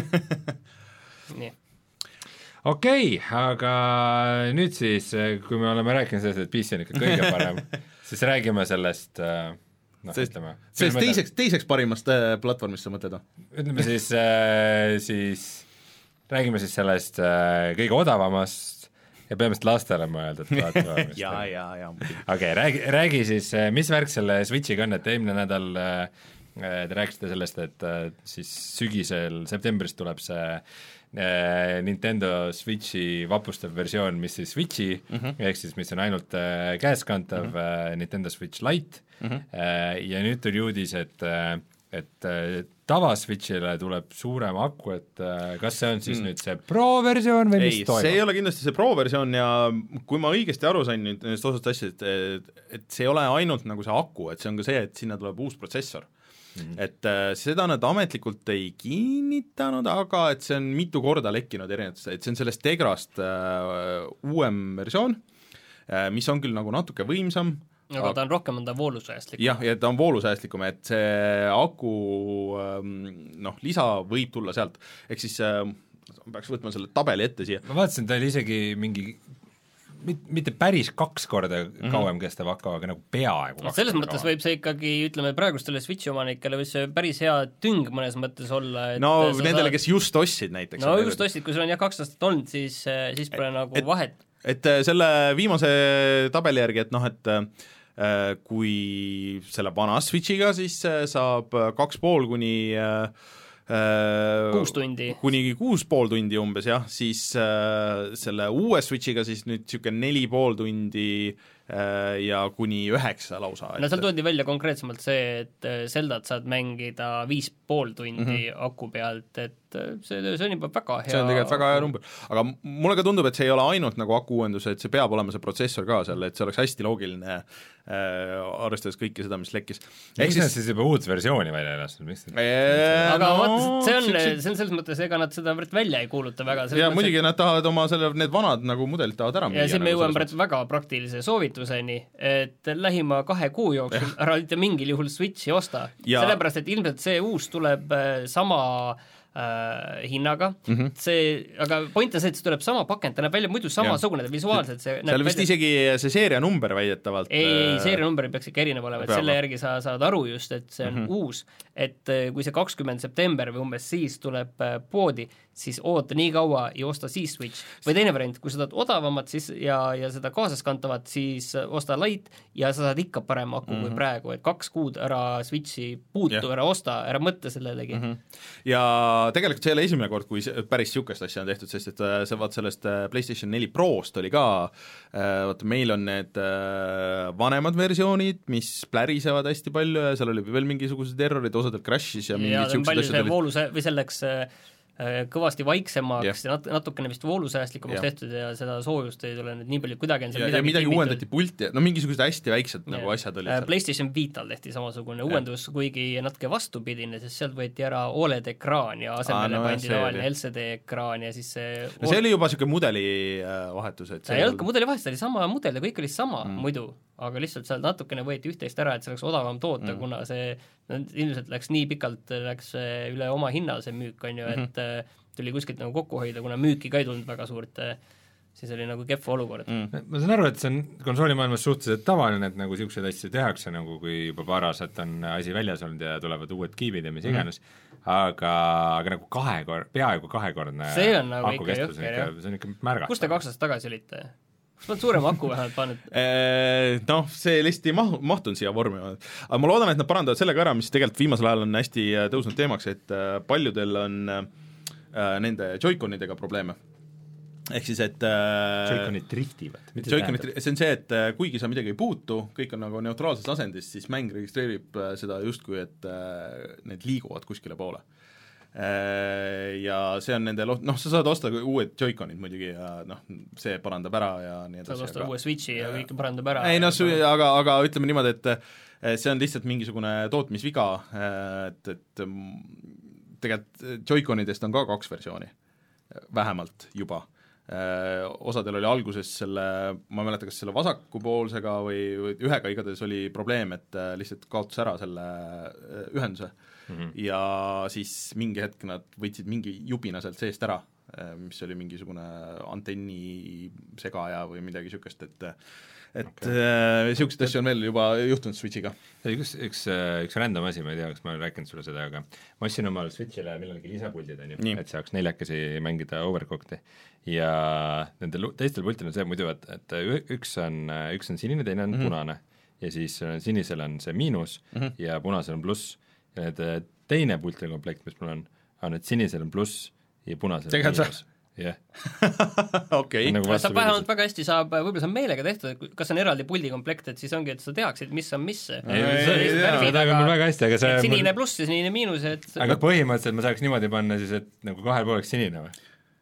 Nii. Okei, okay, aga nüüd siis, kui me oleme rääkinud sellest, et P C on ikka kõige parem, siis räägime sellest no, sest, ütleme, sest teiseks, teiseks parimast äh, platvormist sa mõtled? Ütleme siis, äh, siis räägime siis sellest äh, kõige odavamast ja põhimõtteliselt lastele mõeldud platvormist. jaa, jaa, jaa. Okei, räägi, räägi siis, mis värk selle Switchiga on, et eelmine nädal te rääkisite sellest, et siis sügisel, septembris tuleb see Nintendo Switchi vapustav versioon, mis siis Switchi mm, -hmm. ehk siis mis on ainult käeskantav mm -hmm. Nintendo Switch Lite mm -hmm. ja nüüd tuli uudis, et, et tavaswitchile tuleb suurem aku, et kas see on siis mm. nüüd see Pro-versioon või mis ei, toimub? See ei ole kindlasti see Pro-versioon ja kui ma õigesti aru sain nüüd nendest osast asjad, et, et see ei ole ainult nagu see aku, et see on ka see, et sinna tuleb uus protsessor. Mm-hmm. Et äh, seda nad ametlikult ei kinnitanud, aga et see on mitu korda lekkinud erinevatest, et see on sellest Tegrast äh, uuem versioon, äh, mis on küll nagu natuke võimsam, aga ta on rohkem, on ta voolusäästlikum. jah, ja ta on voolusäästlikum, et see aku noh, lisa võib tulla sealt, ehk siis äh, peaks võtma selle tabeli ette siia. ma vaatasin, ta oli isegi mingi mit, mitte päris kaks korda kauem mm-hmm. kestav aku, aga nagu peaaegu no, selles mõttes kauem. Võib see ikkagi, ütleme, praegustele Switchi omanikele võib see päris hea tüng mõnes mõttes olla, et no nendele, kes just ostsid näiteks. no just ostsid, kui sul on jah kaks aastat olnud, siis, siis pole nagu et, vahet. Et selle viimase tabeli järgi, et noh, et äh, kui selle vana Switchiga, siis saab kaks pool kuni äh, kuus tundi. Kuni kuus pool tundi umbes, jah, siis äh, selle uue Switchiga siis nüüd niisugune neli pool tundi äh, ja kuni üheksa lausa. no seal toodi välja konkreetsemalt see, et Zeldat saad mängida viis pool tundi mm -hmm. aku pealt, et see, see on juba väga hea. see on tegelikult väga hea number, aga mulle ka tundub, et see ei ole ainult nagu aku uuendus, et see peab olema see protsessor ka seal, et see oleks hästi loogiline äh, arvestades kõike seda, mis lekkis. miks siis... nad siis juba uut versiooni välja ei lastud, miks nad eee, aga no, vaat, see on, see on selles mõttes, ega nad seda välja ei kuuluta väga. ja muidugi et... nad tahavad oma selle, need vanad nagu mudelid tahavad ära müüa. ja siin me nagu jõuame väga praktilise soovituseni, et lähima kahe kuu jooksul ära mitte mingil juhul Switchi osta, ja... sellepärast, et ilmselt see uus tuleb sama äh, hinnaga mm, -hmm. see, aga point on see, et see tuleb sama pakend, ta näeb välja muidu samasugune, visuaalselt see seal vist välja... isegi see seerianumber väidetavalt ei, ei, seerianumber peaks ikka erinev olema, et selle järgi sa saad aru just, et see on mm -hmm. uus, et kui see kakskümmend september või umbes siis tuleb poodi, siis oota nii kaua ja osta siis Switch. Või teine variant, kui sa tahad odavamat siis ja, ja seda kaasaskantavat, siis osta Lite ja sa saad ikka parema aku mm -hmm. kui praegu, et kaks kuud ära Switchi puutu yeah., ära osta, ära mõtle sellelegi mm. -hmm. Ja tegelikult see ei ole esimene kord, kui päris niisugust asja on tehtud, sest et see vaat sellest PlayStation neli Prost oli ka, vaata meil on need vanemad versioonid, mis plärisevad hästi palju ja seal oli veel mingisugused errorid, osadel crash'is ja mingid niisugused asjad olid. Vooluse või selleks kõvasti vaiksemaks yeah. ja nat-, natukene vist voolusäästlikumaks yeah. tehtud ja seda soojust ei tule nüüd nii palju, kuidagi on seal ja, midagi ja midagi uuendati pulti, no mingisugused hästi väiksed yeah. nagu asjad olid seal. PlayStation Vital tehti samasugune yeah. uuendus, kuigi natuke vastupidine, sest sealt võeti ära O L E D-ekraan ja asemele ah, no, pandi tavaline L C D-ekraan ja siis see no see oli juba niisugune mudeli vahetus, et see ei olnud ka mudeli vahetus, oli sama mudel ja kõik oli sama mm. muidu, aga lihtsalt seal natukene võeti üht-teist ära, et see oleks odavam toota mm., kuna see no, ilmselt läks nii pikalt, läks üle oma hinna see müük, on ju, et mm -hmm. tuli kuskilt nagu kokku hoida, kuna müüki ka ei tulnud väga suurt, siis oli nagu kehv olukord mm.. ma saan aru, et see on konsoolimaailmas suhteliselt tavaline, et nagu niisuguseid asju tehakse, nagu kui juba paar aastat on asi väljas olnud ja tulevad uued kiibid ja mis iganes mm., aga, aga nagu kahekord, peaaegu kahekordne see on nagu ikka jõhker, jah. see on ikka märgatav. kus te kaks aastat tagasi olite? Kas ma olen suurema aku vähemalt pannud? Noh, see lihtsalt ei mahu, mahtunud siia vormi. Aga ma loodan, et nad parandavad sellega ära, mis tegelikult viimasel ajal on hästi tõusnud teemaks, et paljudel on nende Joy-Conidega probleeme. Ehk siis, et Joy-Conid driftivad. Joy-Conid, see on see, et kuigi sa midagi ei puutu, kõik on nagu neutraalses asendis, siis mäng registreerib seda justkui, et need liiguvad kuskile poole. Ja see on nende, noh, sa saad osta uued Joy-Conid muidugi ja noh, see parandab ära ja nii edasi. Saad osta uue Switchi ja kõik parandab ära. Ei no, aga, aga ütleme niimoodi, et see on lihtsalt mingisugune tootmisviga, et, et tegelikult Joy-Conidest on ka kaks versiooni, vähemalt juba. Osadel oli alguses selle, ma ei mäleta, kas selle vasakupoolsega või, või ühega igatahes oli probleem, et lihtsalt kaotas ära selle ühenduse mm -hmm. ja siis mingi hetk nad võtsid mingi jubina sealt seest ära, mis oli mingisugune antenni segaja või midagi niisugust, et et niisuguseid okay. asju on veel juba juhtunud Switchiga. Üks, üks, üks random asi, ma ei tea, kas ma olen rääkinud sulle seda, aga ma ostsin omal Switchile millalgi lisapuldid, on ju, et saaks neljakesi mängida Overclocked'i ja nendel teistel pultil on see muidu, et, et üks on, üks on sinine, teine on mm -hmm. punane ja siis sinisel on see miinus mm -hmm. ja punasel on pluss ja need teine pultide komplekt, mis mul on, on et sinisel on pluss ja punasel on miinus. jah yeah. okei. Nagu saab vähemalt väga hästi, saab, võib-olla see on meelega tehtud, et kas on eraldi puldikomplekt, et siis ongi, et sa teaksid, mis on mis. seda on mul väga hästi, aga see sinine pluss ja sinine miinus, et aga põhimõtteliselt ma saaks niimoodi panna siis, et nagu kahel pool oleks sinine või?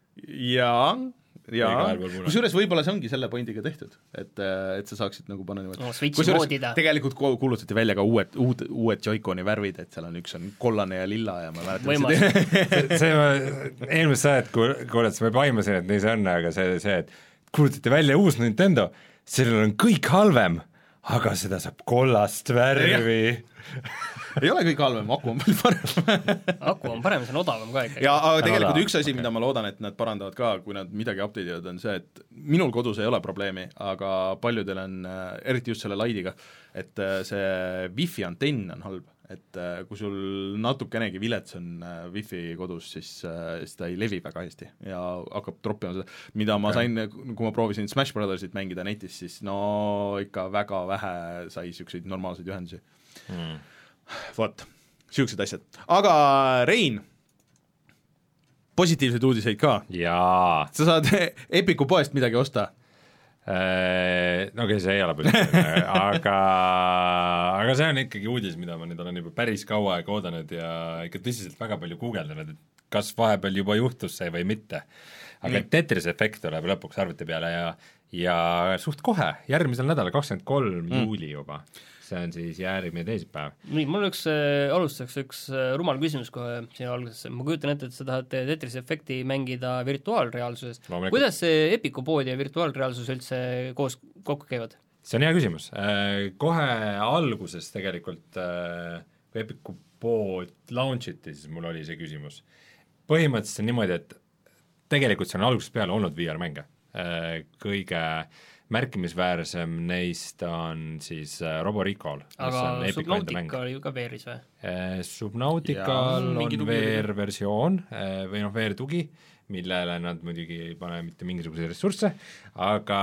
jaa, jaa, kusjuures võib-olla see ongi selle pointiga tehtud, et, et sa saaksid nagu panna niimoodi no, kusjuures tegelikult kuulutati välja ka uued, uued, uued Joy-Coni värvid, et seal on üks on kollane ja lilla ja ma mäletan see, see ma eelmist sajad kuuled, ma juba aimasin, et nii see on, aga see, see, et kuulutati välja uus Nintendo, sellel on kõik halvem, aga seda saab kollast värvi ei ole kõik halvem, aku on palju parem aku on parem, see on odavam ka ikkagi. ja aga tegelikult üks asi, mida ma loodan, et nad parandavad ka, kui nad midagi update ivad, on see, et minul kodus ei ole probleemi, aga paljudel on, eriti just selle Lite'iga, et see wifi antenn on halb, et kui sul natukenegi vilets on wifi kodus, siis, siis ta ei levi väga hästi ja hakkab troppima seda, mida ma sain, kui ma proovisin Smash Brothersit mängida netis, siis no ikka väga vähe sai niisuguseid normaalseid ühendusi hmm. Vot, niisugused asjad. Aga Rein, positiivseid uudiseid ka? Jaa. Sa saad Epiku poest midagi osta? No okei, see ei ole positiivne, aga, aga see on ikkagi uudis, mida ma nüüd olen juba päris kaua aega oodanud ja ikka tõsiselt väga palju guugeldanud, et kas vahepeal juba juhtus see või mitte. Aga mm. Tetris efekt tuleb lõpuks arvuti peale ja, ja suht kohe, järgmisel nädal, kakskümmend kolm mm. juuli juba. See on siis järgmine teisipäev. Nii, mul on üks äh, alustuseks üks äh, rumal küsimus kohe siin alguses. Ma kujutan ette, et sa tahad Tetris efekti mängida virtuaalreaalsuses. Kuidas see Epiku pood ja virtuaalreaalsus üldse koos kokku käivad? See on hea küsimus. Äh, kohe alguses tegelikult, äh, kui Epiku pood launch iti, siis mul oli see küsimus. põhimõtteliselt on niimoodi, et tegelikult see on algusest peale olnud V R-mänge. Kõige märkimisväärsem neist on siis Robo Recall. aga Subnautica oli ju ka V R-is või? Subnautical ja, on V R-versioon või noh, V R-tugi, millele nad muidugi ei pane mitte mingisuguseid ressursse, aga,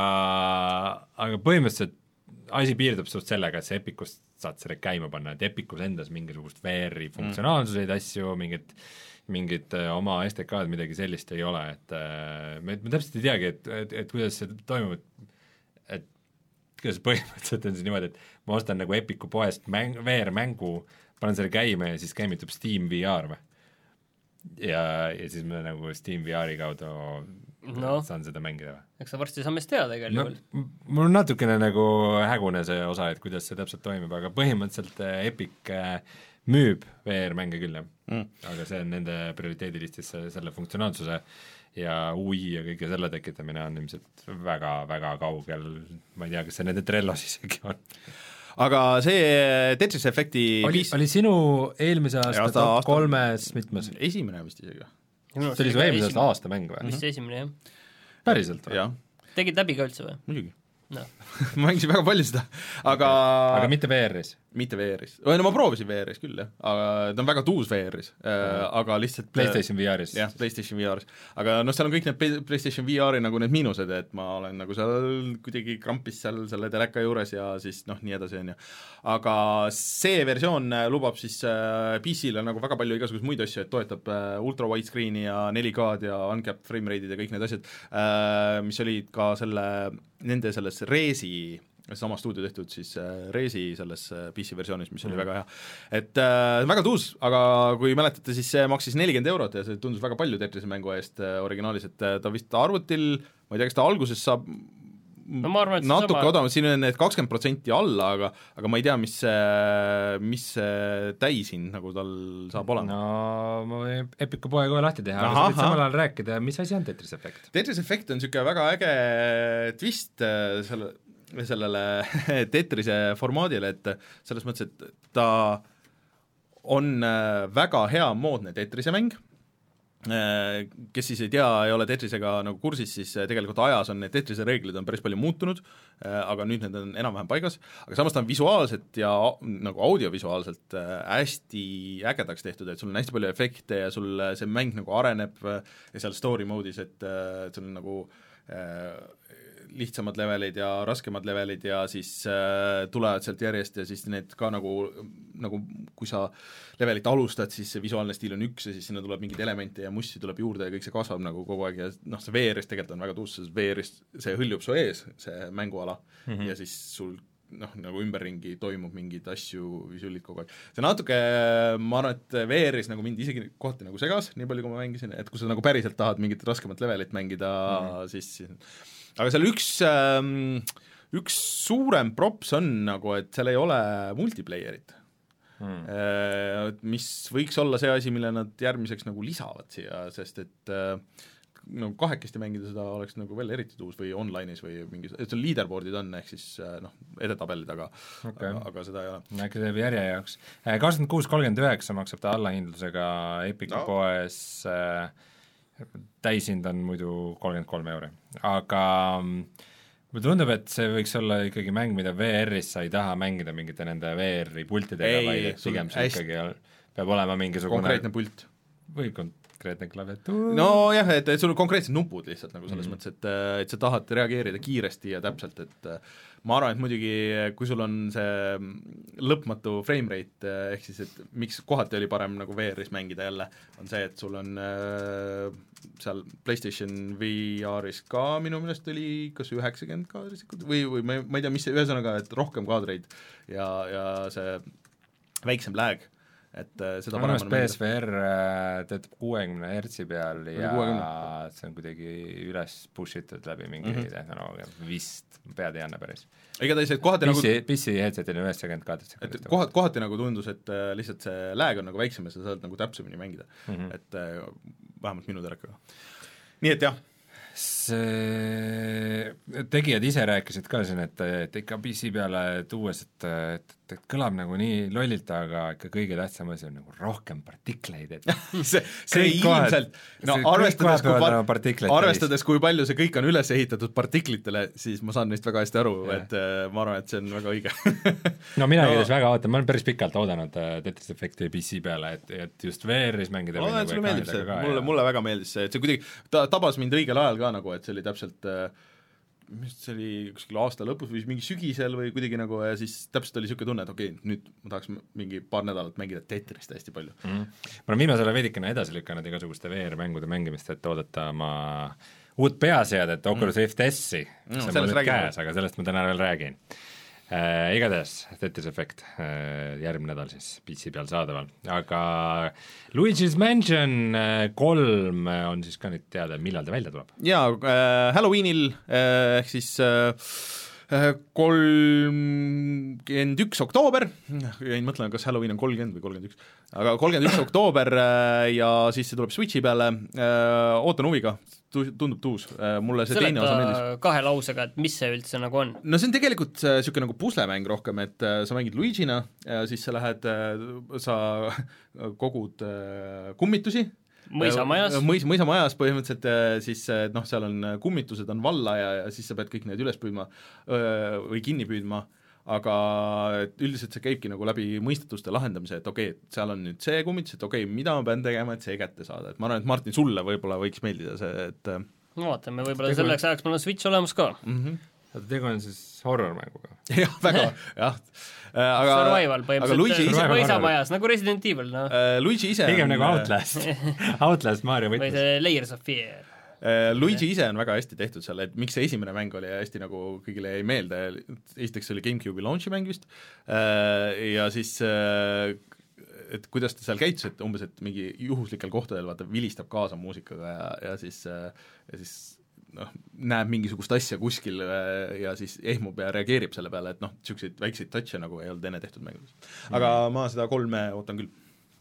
aga põhimõtteliselt asi piirdub suht sellega, et see Epicust saad selle käima panna, et Epicus endas mingisugust V R-i funktsionaalsuseid mm. asju, mingit mingid oma S D K-d, midagi sellist ei ole, et me, me täpselt ei teagi, et, et, et kuidas see toimub, et, et kuidas põhimõtteliselt on see niimoodi, et ma ostan nagu Epicu poest mäng, V R-mängu, panen selle käima ja siis käimitub Steam V R või? Ja, ja siis me nagu Steam V R-i kaudu no. saan seda mängida või? Eks sa varsti saame seda tegelikult no,. Mul on natukene nagu hägune see osa, et kuidas see täpselt toimib, aga põhimõtteliselt Epic müüb V R-mänge küll, jah mm.. aga see on nende prioriteedilistis selle funktsionaalsuse ja U I ja kõige selle tekitamine on ilmselt väga-väga kaugel, ma ei tea, kas see nende Trellos isegi on. Aga see Tetris efekti oli, piis... oli sinu eelmise aasta top aasta... kolmes mitmes? Esimene vist isegi. see oli su eelmise aasta aasta mäng või? Vist esimene, jah. Päriselt või? Tegid läbi ka üldse või? Muidugi no. ma mängisin väga palju seda, aga aga mitte V R-is? mitte V R-is, või no ma proovisin V R-is küll, jah, aga ta on väga tuus V R-is mm., aga lihtsalt PlayStation V R-is? jah, PlayStation V R-is, aga noh, seal on kõik need PlayStation V R-i nagu need miinused, et ma olen nagu seal kuidagi krampis seal selle teleka juures ja siis noh, nii edasi on ju. Aga see versioon lubab siis P C-le nagu väga palju igasuguseid muid asju, et toetab ultra widescreeni ja neli K-d ja uncapped frame rate'id ja kõik need asjad, mis olid ka selle, nende selles Resi sama stuudio tehtud siis äh, Resi selles äh, P C-versioonis, mis oli mm. väga hea. Et äh, väga tuus, aga kui mäletate, siis see maksis nelikümmend eurot ja see tundus väga palju Tetrise mängu eest äh, originaalis, et äh, ta vist arvutil, ma ei tea, kas ta alguses saab no, ma arvan, natuke sama... odavam, siin on need kakskümmend protsenti alla, aga, aga ma ei tea, mis see, mis see täishind nagu tal saab olema. No ma võin Epicu poe kohe lahti teha, aga sa võid samal ajal rääkida, mis asi on Tetris Effect? Tetris Effect on niisugune väga äge twist selle sellele Tetrise formaadile, et selles mõttes, et ta on väga hea moodne Tetrise mäng, kes siis ei tea, ei ole Tetrisega nagu kursis, siis tegelikult ajas on need Tetrise reeglid on päris palju muutunud, aga nüüd need on enam-vähem paigas, aga samas ta on visuaalselt ja nagu audiovisuaalselt hästi ägedaks tehtud, et sul on hästi palju efekte ja sul see mäng nagu areneb ja seal story mode'is, et, et sul on nagu lihtsamad levelid ja raskemad levelid ja siis äh, tulevad sealt järjest ja siis need ka nagu, nagu kui sa levelit alustad, siis see visuaalne stiil on üks ja siis sinna tuleb mingeid elemente ja mussi tuleb juurde ja kõik see kasvab nagu kogu aeg ja noh, see V R-is tegelikult on väga tuus, sest V R-is see hõljub su ees, see mänguala mm, -hmm. ja siis sul noh, nagu ümberringi toimub mingeid asju, visuaalid kogu aeg. See natuke, ma arvan, et V R-is nagu mind isegi kohati nagu segas, nii palju kui ma mängisin, et kui sa nagu päriselt tahad mingit raskemat levelit mängida mm, -hmm. siis, siis aga seal üks, üks suurem props on nagu, et seal ei ole multiplayerit hmm., mis võiks olla see asi, mille nad järgmiseks nagu lisavad siia, sest et no kahekesti mängida seda oleks nagu veel eriti tuus või online'is või mingi, et seal leaderboardid on, ehk siis noh, edetabelid, aga okay. aga, aga seda ei ole. äkki teeb järje jaoks. kakskümmend kuus kolmkümmend üheksa maksab ta allahindlusega Epicu no. poes äh, täishind on muidu kolmkümmend kolm euri, aga mulle tundub, et see võiks olla ikkagi mäng, mida V R-is sa ei taha mängida mingite nende V R-i pultidega, vaid pigem see hästi... ikkagi peab olema mingisugune konkreetne pult. Või konkreetne klaviatuur. No jah, et, et sul on konkreetsed nupud lihtsalt nagu selles mm. mõttes, et, et sa tahad reageerida kiiresti ja täpselt, et ma arvan, et muidugi kui sul on see lõpmatu frame rate, ehk siis, et miks kohati oli parem nagu V R-is mängida jälle, on see, et sul on äh, seal PlayStation V R-is ka minu meelest oli kas üheksakümmend kaadrisekund või, või ma ei, ma ei tea, mis see, ühesõnaga, et rohkem kaadreid ja, ja see väiksem lag, et seda parem on P S V R töötab kuuekümne hertsi peal ja kuuekümne see on kuidagi üles push itud läbi mingi mm -hmm. tehnoloogia, vist, pead ei anna päris. igatahes, et kohati P C, nagu P C headsetil on üheksakümmend kaadrit. et kohati, kohati nagu tundus, et lihtsalt see lag on nagu väiksem ja sa saad nagu täpsemini mängida mm, -hmm. et vähemalt minu telekaga. nii et jah. tegijad ise rääkisid ka siin, et, et ikka P C peale tuues, et, et, et kõlab nagu nii lollilt, aga ikka kõige tähtsam asi on nagu rohkem partikleid, et see, see ilmselt, no arvestades, kui, par arvestades kui palju see kõik on üles ehitatud partiklitele, siis ma saan neist väga hästi aru, et äh, ma arvan, et see on väga õige no mina no. igatahes väga ootan, ma olen päris pikalt oodanud äh, Tetris Effecti P C peale, et, et just V R-is mängida no, nagu sulle meeldib see, mulle, ja... mulle väga meeldis see, et see kuidagi ta, tabas mind õigel ajal ka nagu, et see oli täpselt äh, mis see oli kuskil aasta lõpus või mingi sügisel või kuidagi nagu ja siis täpselt oli niisugune tunne, et okei okay,, nüüd ma tahaks mingi paar nädalat mängida Tetrist hästi palju mm.. ma olen viimasele veidikene edasi lükanud igasuguste V R-mängude mängimist, et oodata ma uut peaseadet, Oculus mm. Rift S-i, mis on mul nüüd käes, aga sellest ma täna veel räägin. Äh, igatahes Tetris Effect äh, järgmine nädal siis P C peal saadaval, aga Luigi's Mansion kolm äh, on siis ka nüüd teada, millal ta välja tuleb? Jaa, äh, Halloweenil äh, ehk siis äh, kolmkümmend üks oktoober, jäin mõtlema, kas Halloween on kolmkümmend või kolmkümmend üks, aga kolmkümmend üks oktoober äh, ja siis see tuleb Switchi peale äh,, ootan huviga, tundub tuus, mulle see Seleta teine osa meeldis. Kahe lausega, et mis see üldse nagu on? No see on tegelikult niisugune nagu puslemäng rohkem, et sa mängid Luigina ja siis sa lähed, sa kogud kummitusi, mõisamajas mõis, mõisamajas põhimõtteliselt siis noh, seal on kummitused on valla ja, ja siis sa pead kõik need üles püüdma või kinni püüdma, aga üldiselt see käibki nagu läbi mõistatuste lahendamise, et okei okay,, et seal on nüüd see kummitus, et okei okay,, mida ma pean tegema, et see kätte saada, et ma arvan, et Martin, sulle võib-olla võiks meeldida see, et no vaatame, võib-olla tegu... selleks ajaks meil on Switch olemas ka mm. -hmm. tegu on siis horror-mänguga. jah, väga, jah. Aga, Survival põhimõtteliselt mõisamajas, nagu Resident Evil, noh. Luigi ise pigem on... nagu Outlast Outlast Mario võtmes. või see Layers of Fear. Luigi ise on väga hästi tehtud seal, et miks see esimene mäng oli hästi nagu kõigile jäi meelde, esiteks oli GameCube'i launchi mäng vist, ja siis et kuidas ta seal käitus, et umbes, et mingi juhuslikel kohtadel vaata vilistab kaasa muusikaga ja, ja siis, ja siis noh, näeb mingisugust asja kuskil ja siis ehmub ja reageerib selle peale, et noh, niisuguseid väikseid touche nagu ei olnud enne tehtud mängudes. Aga mm. ma seda kolme ootan küll.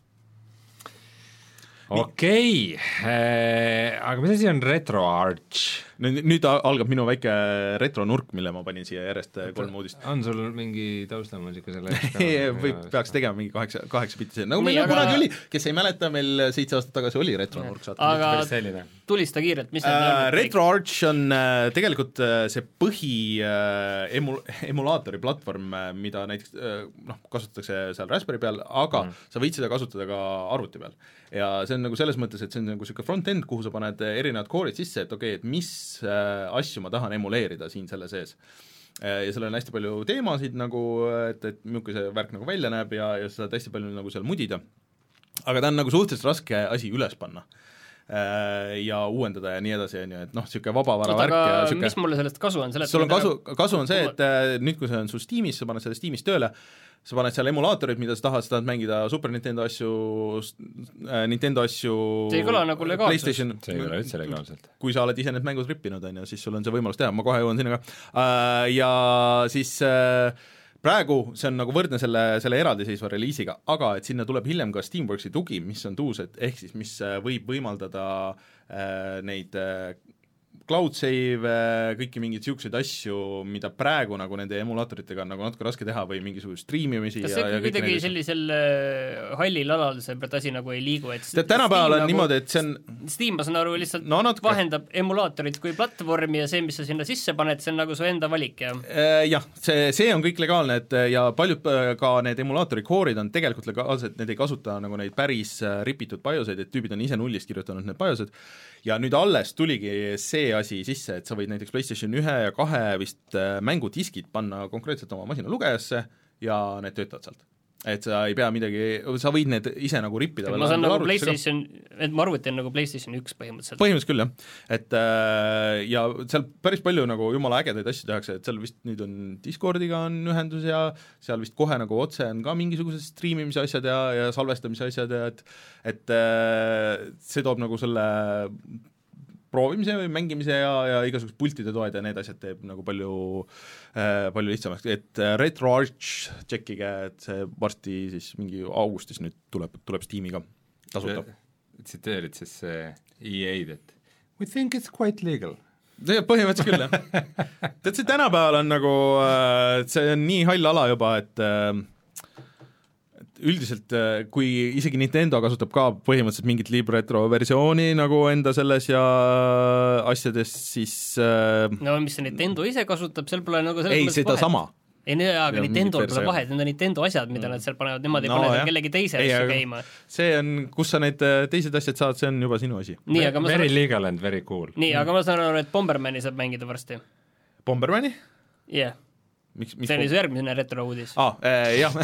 okei okay., aga mis asi on RetroArch? Nüüd algab minu väike retronurk, mille ma panin siia järjest kolm uudist. On sul mingi taustamuusika selle või peaks tegema mingi kaheksa, kaheksa bitti, nagu meil aga... kunagi oli, kes ei mäleta, meil seitse aastat tagasi oli retronurk. Aga tulista kiirelt, mis need uh, RetroArch on uh, tegelikult uh, see põhi uh, emul emulaatori platvorm, mida näiteks uh, noh, kasutatakse seal Raspberry peal, aga mm. sa võid seda kasutada ka arvuti peal. Ja see on nagu selles mõttes, et see on nagu selline front-end, kuhu sa paned erinevad koorid sisse, et okei okay,, et mis asju ma tahan emuleerida siin selle sees. Ja seal on hästi palju teemasid nagu, et, et milline see värk nagu välja näeb ja, ja sa saad hästi palju nagu seal mudida. Aga ta on nagu suhteliselt raske asi üles panna ja uuendada ja nii edasi, et noh, niisugune vabavara värk ja niisugune... mis mulle sellest kasu on? Sul on kasu, kasu on see, et nüüd, kui see on sul Steamis, sa paned selle Steamis tööle, sa paned seal emulaatorid, mida sa tahad, sa tahad mängida Super Nintendo asju, Nintendo asju see ei kõla nagu legaalselt. See ei ole üldse legaalselt. Kui sa oled ise need mängud rippinud, on ju, siis sul on see võimalus teha, ma kohe jõuan sinna ka. Ja siis praegu see on nagu võrdne selle, selle eraldiseisva reliisiga, aga et sinna tuleb hiljem ka Steamworksi tugi, mis on tuus, et ehk siis mis võib võimaldada neid cloud save, kõiki mingeid siukseid asju, mida praegu nagu nende emulaatoritega on nagu natuke raske teha või mingisugust streamimisi kas see ja, ja kuidagi sellisel uh, hallil alal see asi nagu ei liigu, et tänapäeval on nagu, niimoodi, et see on Steam, ma saan aru, lihtsalt no, natuke... vahendab emulaatorit kui platvormi ja see, mis sa sinna sisse paned, see on nagu su enda valik, jah? Jah, see, see on kõik legaalne, et ja paljud ka need emulaatori koorid on tegelikult legaalsed, need ei kasuta nagu neid päris ripitud BIOSeid, et tüübid on ise nullist kirjutanud need BIOSed ja nüüd alles tuligi see asi sisse, et sa võid näiteks PlayStation ühe ja kahe vist mängudiskid panna konkreetselt oma masina lugejasse ja need töötavad sealt. Et sa ei pea midagi, sa võid need ise nagu rippida. Ma saan nagu PlayStation, et ma arvuti on nagu PlayStation üks põhimõtteliselt. Põhimõtteliselt küll, jah. Et ja seal päris palju nagu jumala ägedaid asju tehakse, et seal vist nüüd on Discordiga on ühendus ja seal vist kohe nagu otse on ka mingisugused streamimise asjad ja, ja salvestamise asjad ja et, et see toob nagu selle proovimise või mängimise ja, ja igasugused pultide toed ja need asjad teeb nagu palju, äh, palju lihtsamaks, et RetroArch tšekkige, et see varsti siis mingi augustis nüüd tuleb, tuleb Steamiga tasuta. Tsiteerid siis E A-d, et we think it's quite legal. põhimõtteliselt küll, jah. Tead, see tänapäeval on nagu, see on nii hall ala juba, et üldiselt, kui isegi Nintendo kasutab ka põhimõtteliselt mingit Libretro versiooni nagu enda selles ja asjades, siis no mis see Nintendo ise kasutab, seal pole nagu ei, seda vahet. Sama ei, aga ja Nintendo pole vahet, need on Nintendo asjad, mida mm. nad seal panevad, nemad ei no, pane kellegi teise ei, asju käima. See on, kus sa need teised asjad saad, see on juba sinu asi. Nii, aga very saan... legal and very cool. Nii, aga ma saan aru, et Bombermani saab mängida varsti. Bombermani? Jah. Yeah. See oli su järgmine retro-uudis. Ah, äh, jah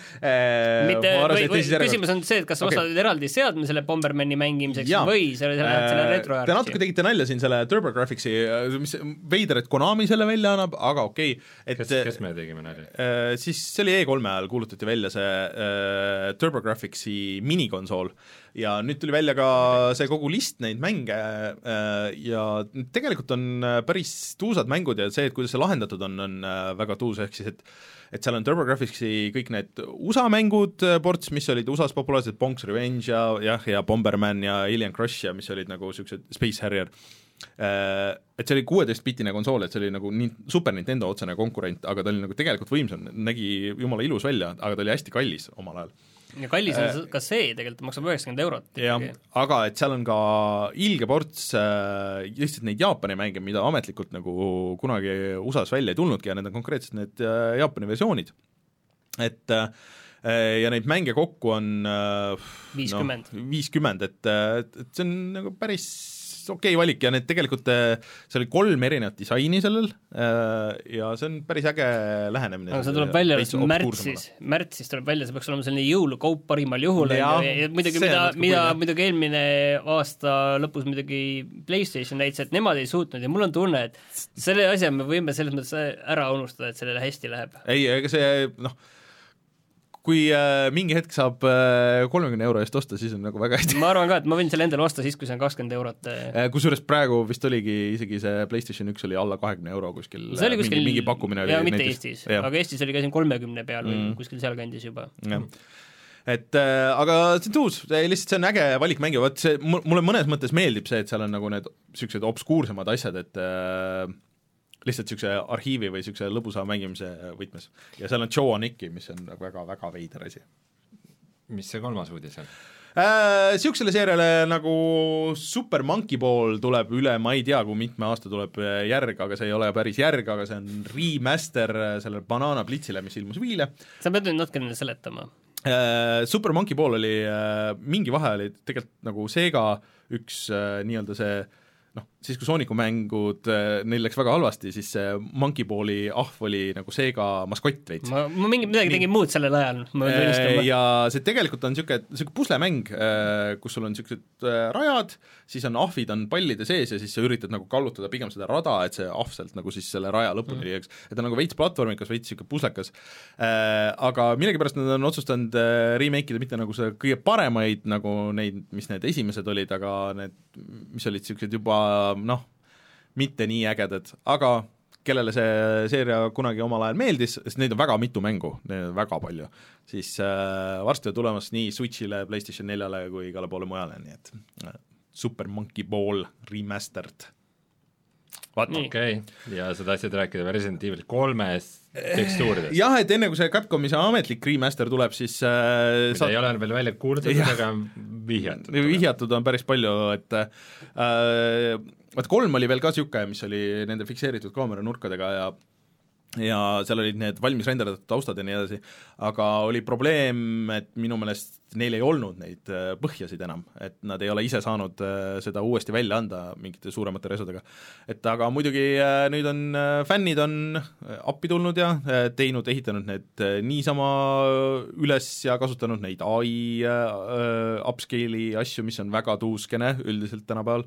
mitte, või, või küsimus on see, et kas sa okay. ostad eraldi seadme selle Bombermani mängimiseks ja. Või selle, selle, selle retro te natuke tegite nalja siin selle TurboGrafxi, mis veider, et Konami selle välja annab, aga okei okay, kes, kes me tegime nalja? Äh, siis see oli E kolme ajal, kuulutati välja see äh, TurboGrafxi minikonsool ja nüüd tuli välja ka see kogu list neid mänge äh, ja tegelikult on päris tuusad mängud ja see, et kuidas see lahendatud on, on äh, väga tuus, ehk siis et et seal on TurboGrafxi kõik need U S A mängud ports, mis olid U S A-s populaarsed, Bonk's Revenge ja, jah, ja Bomberman ja Alien Crush ja mis olid nagu siuksed Space Harrier. Et see oli kuueteist-bitine konsool, et see oli nagu Super Nintendo otsene konkurent, aga ta oli nagu tegelikult võimsam, nägi jumala ilus välja, aga ta oli hästi kallis omal ajal. Ja kallis on äh, ka see, tegelikult maksab üheksakümmend eurot. Jah, aga et seal on ka ilge ports äh, lihtsalt neid Jaapani mänge, mida ametlikult nagu kunagi U S A-s välja ei tulnudki ja need on konkreetselt need äh, Jaapani versioonid. Et äh, ja neid mänge kokku on äh, viiskümmend no, viiskümmend, et, et, et see on nagu päris okei okay valik ja need tegelikult, see oli kolm erinevat disaini sellel ja see on päris äge lähenemine. No, see tuleb välja märtsis, märtsis tuleb välja, see peaks olema selline jõulukaup parimal juhul ja, ja muidugi mida, mida muidugi eelmine aasta lõpus muidugi PlayStation näitas, et nemad ei suutnud ja mul on tunne, et selle asja me võime selles mõttes ära unustada, et sellele hästi läheb. Ei, ega see, noh kui äh, mingi hetk saab äh, kolmekümne euro eest osta, siis on nagu väga hästi. Ma arvan ka, et ma võin selle endale osta siis, kui see on kakskümmend eurot. Äh, kusjuures praegu vist oligi isegi see PlayStation üks oli alla kahekümne euro kuskil, see oli kuskil mingi, mingi pakkumine oli. Jaa, mitte näiteks, Eestis, ja. Aga Eestis oli ka siin kolmekümne peal või mm. kuskil seal kandis juba. Ja. Et äh, aga see on tuus, lihtsalt see on äge valik mängi, vaat see, mulle mõnes mõttes meeldib see, et seal on nagu need siuksed obskuursemad asjad, et äh, lihtsalt niisuguse arhiivi või niisuguse lõbusa mängimise võtmes. Ja seal on Joe Anicki, mis on väga-väga veider asi. Mis see kolmas uudis on? Äh, siuksele seeriale nagu Super Monkey Ball tuleb üle, ma ei tea, kui mitme aasta tuleb järg, aga see ei ole päris järg, aga see on remaster sellele Banana Blitzile, mis ilmus Wiile. Sa pead nüüd natuke neile seletama. Äh, Super Monkey Ball oli, äh, mingi vahe oli tegelikult nagu Sega üks äh, nii-öelda see noh, siis kui Sooniku mängud, neil läks väga halvasti, siis see Monkey Balli ahv oli nagu Sega maskott veits. Ma, ma mingi, midagi tegin muud sellel ajal, ma tunnistama. Ja see tegelikult on niisugune, niisugune puslemäng, kus sul on niisugused rajad, siis on ahvid on pallide sees ja siis sa üritad nagu kallutada pigem seda rada, et see ahv sealt nagu siis selle raja lõpuni mm. liiaks. Et on nagu veits platvormikas, veits niisugune puslekas. Aga millegipärast nad on otsustanud remake-ida mitte nagu see kõige paremaid, nagu neid, mis need esimesed olid, aga need, mis olid niisugused juba noh, mitte nii ägedad, aga kellele see seeria kunagi omal ajal meeldis, sest neid on väga mitu mängu, neid on väga palju, siis äh, varsti on tulemas nii Switchile, PlayStation neljale kui igale poole mujale, nii et äh, Super Monkey Ball remastered. Okei, okay. Ja sa tahtsid rääkida Resident Evil kolmes tekstuurides? Jah, et enne kui see Capcomi see ametlik remaster tuleb, siis äh, mida sa... ei ole veel välja kuulutatud, aga vihjatud. Vihjatud on päris palju, et äh, vaat kolm oli veel ka siuke, mis oli nende fikseeritud kaamera nurkadega ja ja seal olid need valmis renderdatud taustad ja nii edasi, aga oli probleem, et minu meelest neil ei olnud neid põhjasid enam, et nad ei ole ise saanud seda uuesti välja anda mingite suuremate resudega. Et aga muidugi nüüd on fännid on appi tulnud ja teinud, ehitanud need niisama üles ja kasutanud neid A I upscale'i asju, mis on väga tuuskene üldiselt tänapäeval.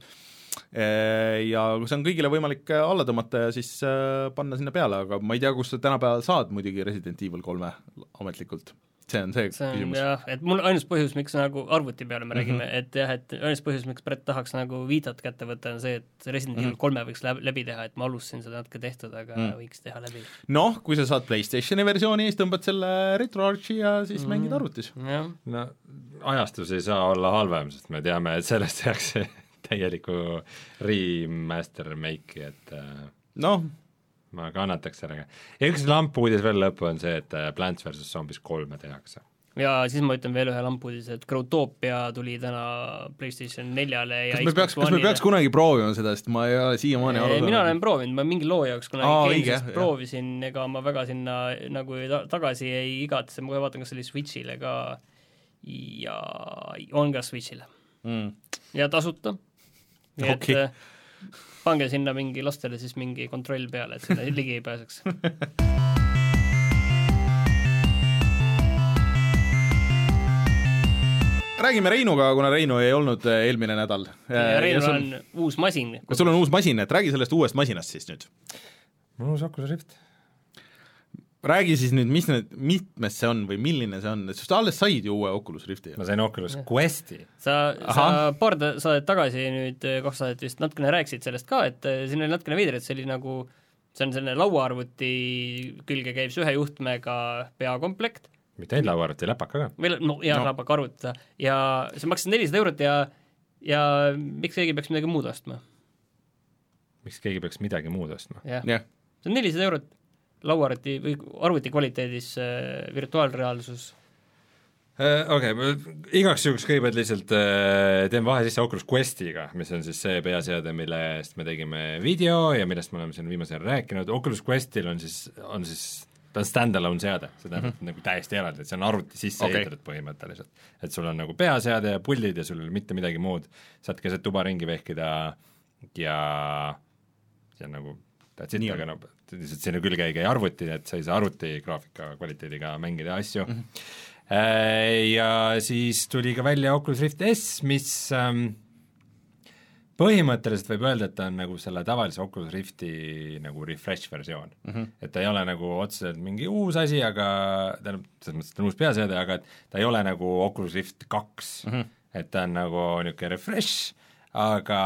Ja see on kõigile võimalik alla tõmmata ja siis panna sinna peale, aga ma ei tea, kus sa tänapäeval saad muidugi Resident Evil kolme ametlikult. See on see, see on, küsimus. Jah, et mul ainus põhjus, miks nagu arvuti peale me räägime, mm-hmm. et jah, et ainus põhjus, miks Brett tahaks nagu viitat kätte võtta, on see, et Resident Evil mm-hmm. kolme võiks läbi teha, et ma alustasin seda natuke tehtud, aga mm. võiks teha läbi. Noh, kui sa saad PlayStationi versiooni, siis tõmbad selle RetroArchi ja siis mm. mängid arvutis. No, ajastus ei saa olla halvem, sest me teame, et sellest tehakse täieliku remaster make'i, et noh, ma kannataks sellega. Ja üks lampuudis veel lõppu on see, et Plants versus Zombies kolme tehakse. Ja siis ma ütlen veel ühe lampuudis, et Growtopia tuli täna PlayStation neljale ja kas me peaks, kas me peaks kunagi proovima seda, sest ma ei ole siiamaani aru. Mina olen proovinud, ma mingi loo jaoks kunagi Aa, Gamesist õige, proovisin, jah. Ega ma väga sinna nagu ta tagasi ei igatse, ma kohe vaatan, kas oli Switchile ka ja on ka Switchile mm. ja tasuta. Nii okay. et pange sinna mingi lastele siis mingi kontroll peale, et sinna ligi ei pääseks. Räägime Reinuga, kuna Reinu ei olnud eelmine nädal. Ja Reinul sul... on uus masin. Kas sul on uus masin, et räägi sellest uuest masinast siis nüüd. Mul on uus Oculus Rift. Räägi siis nüüd, mis need, mitmes see on või milline see on, et sa alles said ju uue Oculus Rifti. Ma sain Oculus Questi. Sa, sa paar saadet tagasi nüüd, kaks saadet vist natukene rääkisid sellest ka, et siin oli natukene veider, et see oli nagu, see on selline lauaarvuti külge käib ühe juhtmega peakomplekt. Mitte ainult lauaarvuti, läpaka ka. Veel, no jaa, no. läpaka arvutada. Ja see maksis nelisada eurot ja, ja miks keegi peaks midagi muud ostma? Miks keegi peaks midagi muud ostma? Jah. Yeah. See on nelisada eurot lauaarvuti või arvuti kvaliteedis äh, virtuaalreaalsus. Uh, Okei, okay, igaks juhuks kõigepealt lihtsalt uh, teen vahe sisse Oculus Questiga, mis on siis see peaseade, mille eest me tegime video ja millest me oleme siin viimasel rääkinud. Oculus Questil on siis, on siis ta on stand-alone seade, see tähendab mm -hmm. nagu täiesti eraldi, et see on arvuti sisse okay. ehitatud põhimõtteliselt. Et sul on nagu peaseade ja puldid ja sul ei ole mitte midagi muud, saad keset tuba ringi vehkida ja see on nagu that's it, aga no lihtsalt sinna külge ei käi arvuti, et sa ei saa arvuti graafika kvaliteediga mängida asju mm. -hmm. Ja siis tuli ka välja Oculus Rift S, mis ähm, põhimõtteliselt võib öelda, et ta on nagu selle tavalise Oculus Rifti nagu refresh versioon mm. -hmm. Et ta ei ole nagu otseselt mingi uus asi, aga ta on, selles mõttes, et ta on uus peaseade, aga ta ei ole nagu Oculus Rift kaks mm, -hmm. et ta on nagu niisugune refresh, aga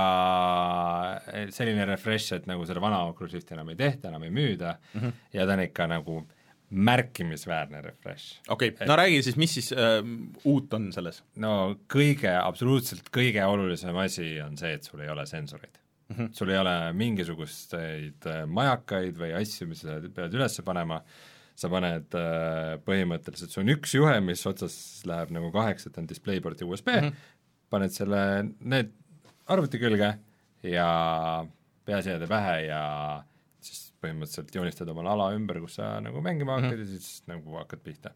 selline refresh, et nagu selle vana Oculus Rifti enam ei tehta, enam ei müüda mm -hmm. ja ta on ikka nagu märkimisväärne refresh. Okei okay., no räägi siis, mis siis äh, uut on selles? No kõige, absoluutselt kõige olulisem asi on see, et sul ei ole sensoreid mm. -hmm. Sul ei ole mingisuguseid majakaid või asju, mis sa pead üles panema, sa paned äh, põhimõtteliselt, see on üks juhe, mis otsas läheb nagu kaheks, et on DisplayPort ja U S B mm, -hmm. paned selle, need arvuti külge ja peaseade pähe ja siis põhimõtteliselt joonistad omale ala ümber, kus sa nagu mängima hakkad mm -hmm. ja siis nagu hakkad pihta.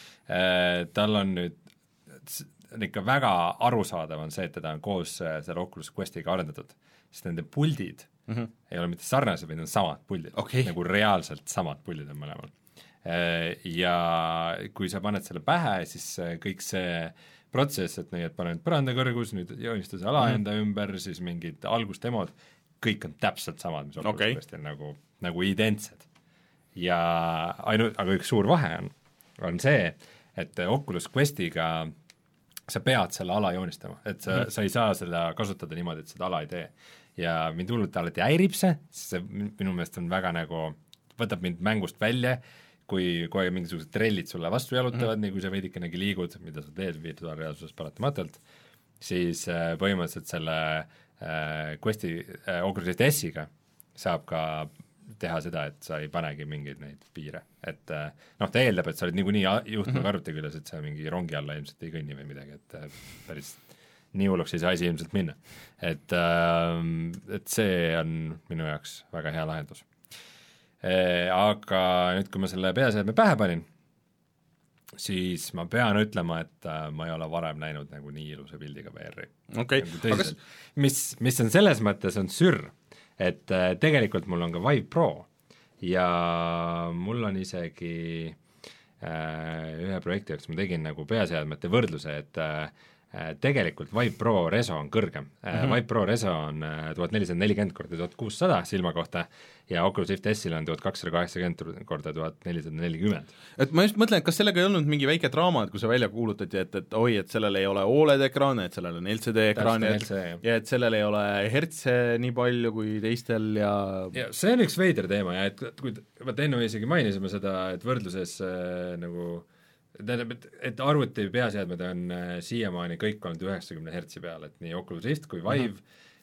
Tal on nüüd, ikka väga arusaadav on see, et teda on koos selle Oculus Questiga arendatud, sest nende puldid mm -hmm. ei ole mitte sarnased, vaid on samad puldid okay., nagu reaalselt samad puldid on mõlemal. Ja kui sa paned selle pähe, siis kõik see protsess, et nii, et pane nüüd põranda kõrgus, nüüd joonista see ala mm -hmm. enda ümber, siis mingid algustemod, kõik on täpselt samad, mis Oculus okay. Questil nagu, nagu identsed. Ja ainult, aga üks suur vahe on, on see, et Oculus Questiga sa pead selle ala joonistama, et sa, mm -hmm. sa ei saa seda kasutada niimoodi, et seda ala ei tee. Ja mind hullult alati häirib see, see minu meelest on väga nagu, võtab mind mängust välja, kui kohe mingisugused trellid sulle vastu jalutavad mm, -hmm. nii kui sa veidikenegi liigud, mida sa teed virtuaalreaalsuses paratamatult, siis äh, põhimõtteliselt selle äh, Questi äh, Oculus Rift S-iga saab ka teha seda, et sa ei panegi mingeid neid piire. Et äh, noh, ta eeldab, et sa oled niikuinii juhtme mm -hmm. arvuti küljes, et sa mingi rongi alla ilmselt ei kõnni või midagi, et äh, päris nii hulluks ei saa asi ilmselt minna. Et, äh, et see on minu jaoks väga hea lahendus. Aga nüüd, kui ma selle peaseadme pähe panin, siis ma pean ütlema, et ma ei ole varem näinud nagu nii ilusa pildiga V R-i. Okay. Nagu kas... mis, mis on selles mõttes, on sürr, et tegelikult mul on ka Vive Pro ja mul on isegi äh, ühe projekti jaoks ma tegin nagu peaseadmete võrdluse, et äh, tegelikult Vive Pro reso on kõrgem mm. -hmm. Vive Pro reso on tuhat nelisada nelikümmend korda tuhat kuussada silma kohta ja Oculus Rift S-il on tuhat kakssada kaheksakümmend korda tuhat nelisada nelikümmend. Et ma just mõtlen, et kas sellega ei olnud mingi väike draama, et kui see välja kuulutati, et, et oi, et sellel ei ole O L E D-ekraane, et sellel on L C D-ekraani ja et sellel ei ole hertse nii palju kui teistel ja ja see on üks veider teema ja et kui, vaata enne me isegi mainisime seda, et võrdluses äh, nagu tähendab, et, et arvuti peaseadmed on äh, siiamaani kõik olnud üheksakümne hertsi peal, et nii Oculus Rift kui Vive mm -hmm.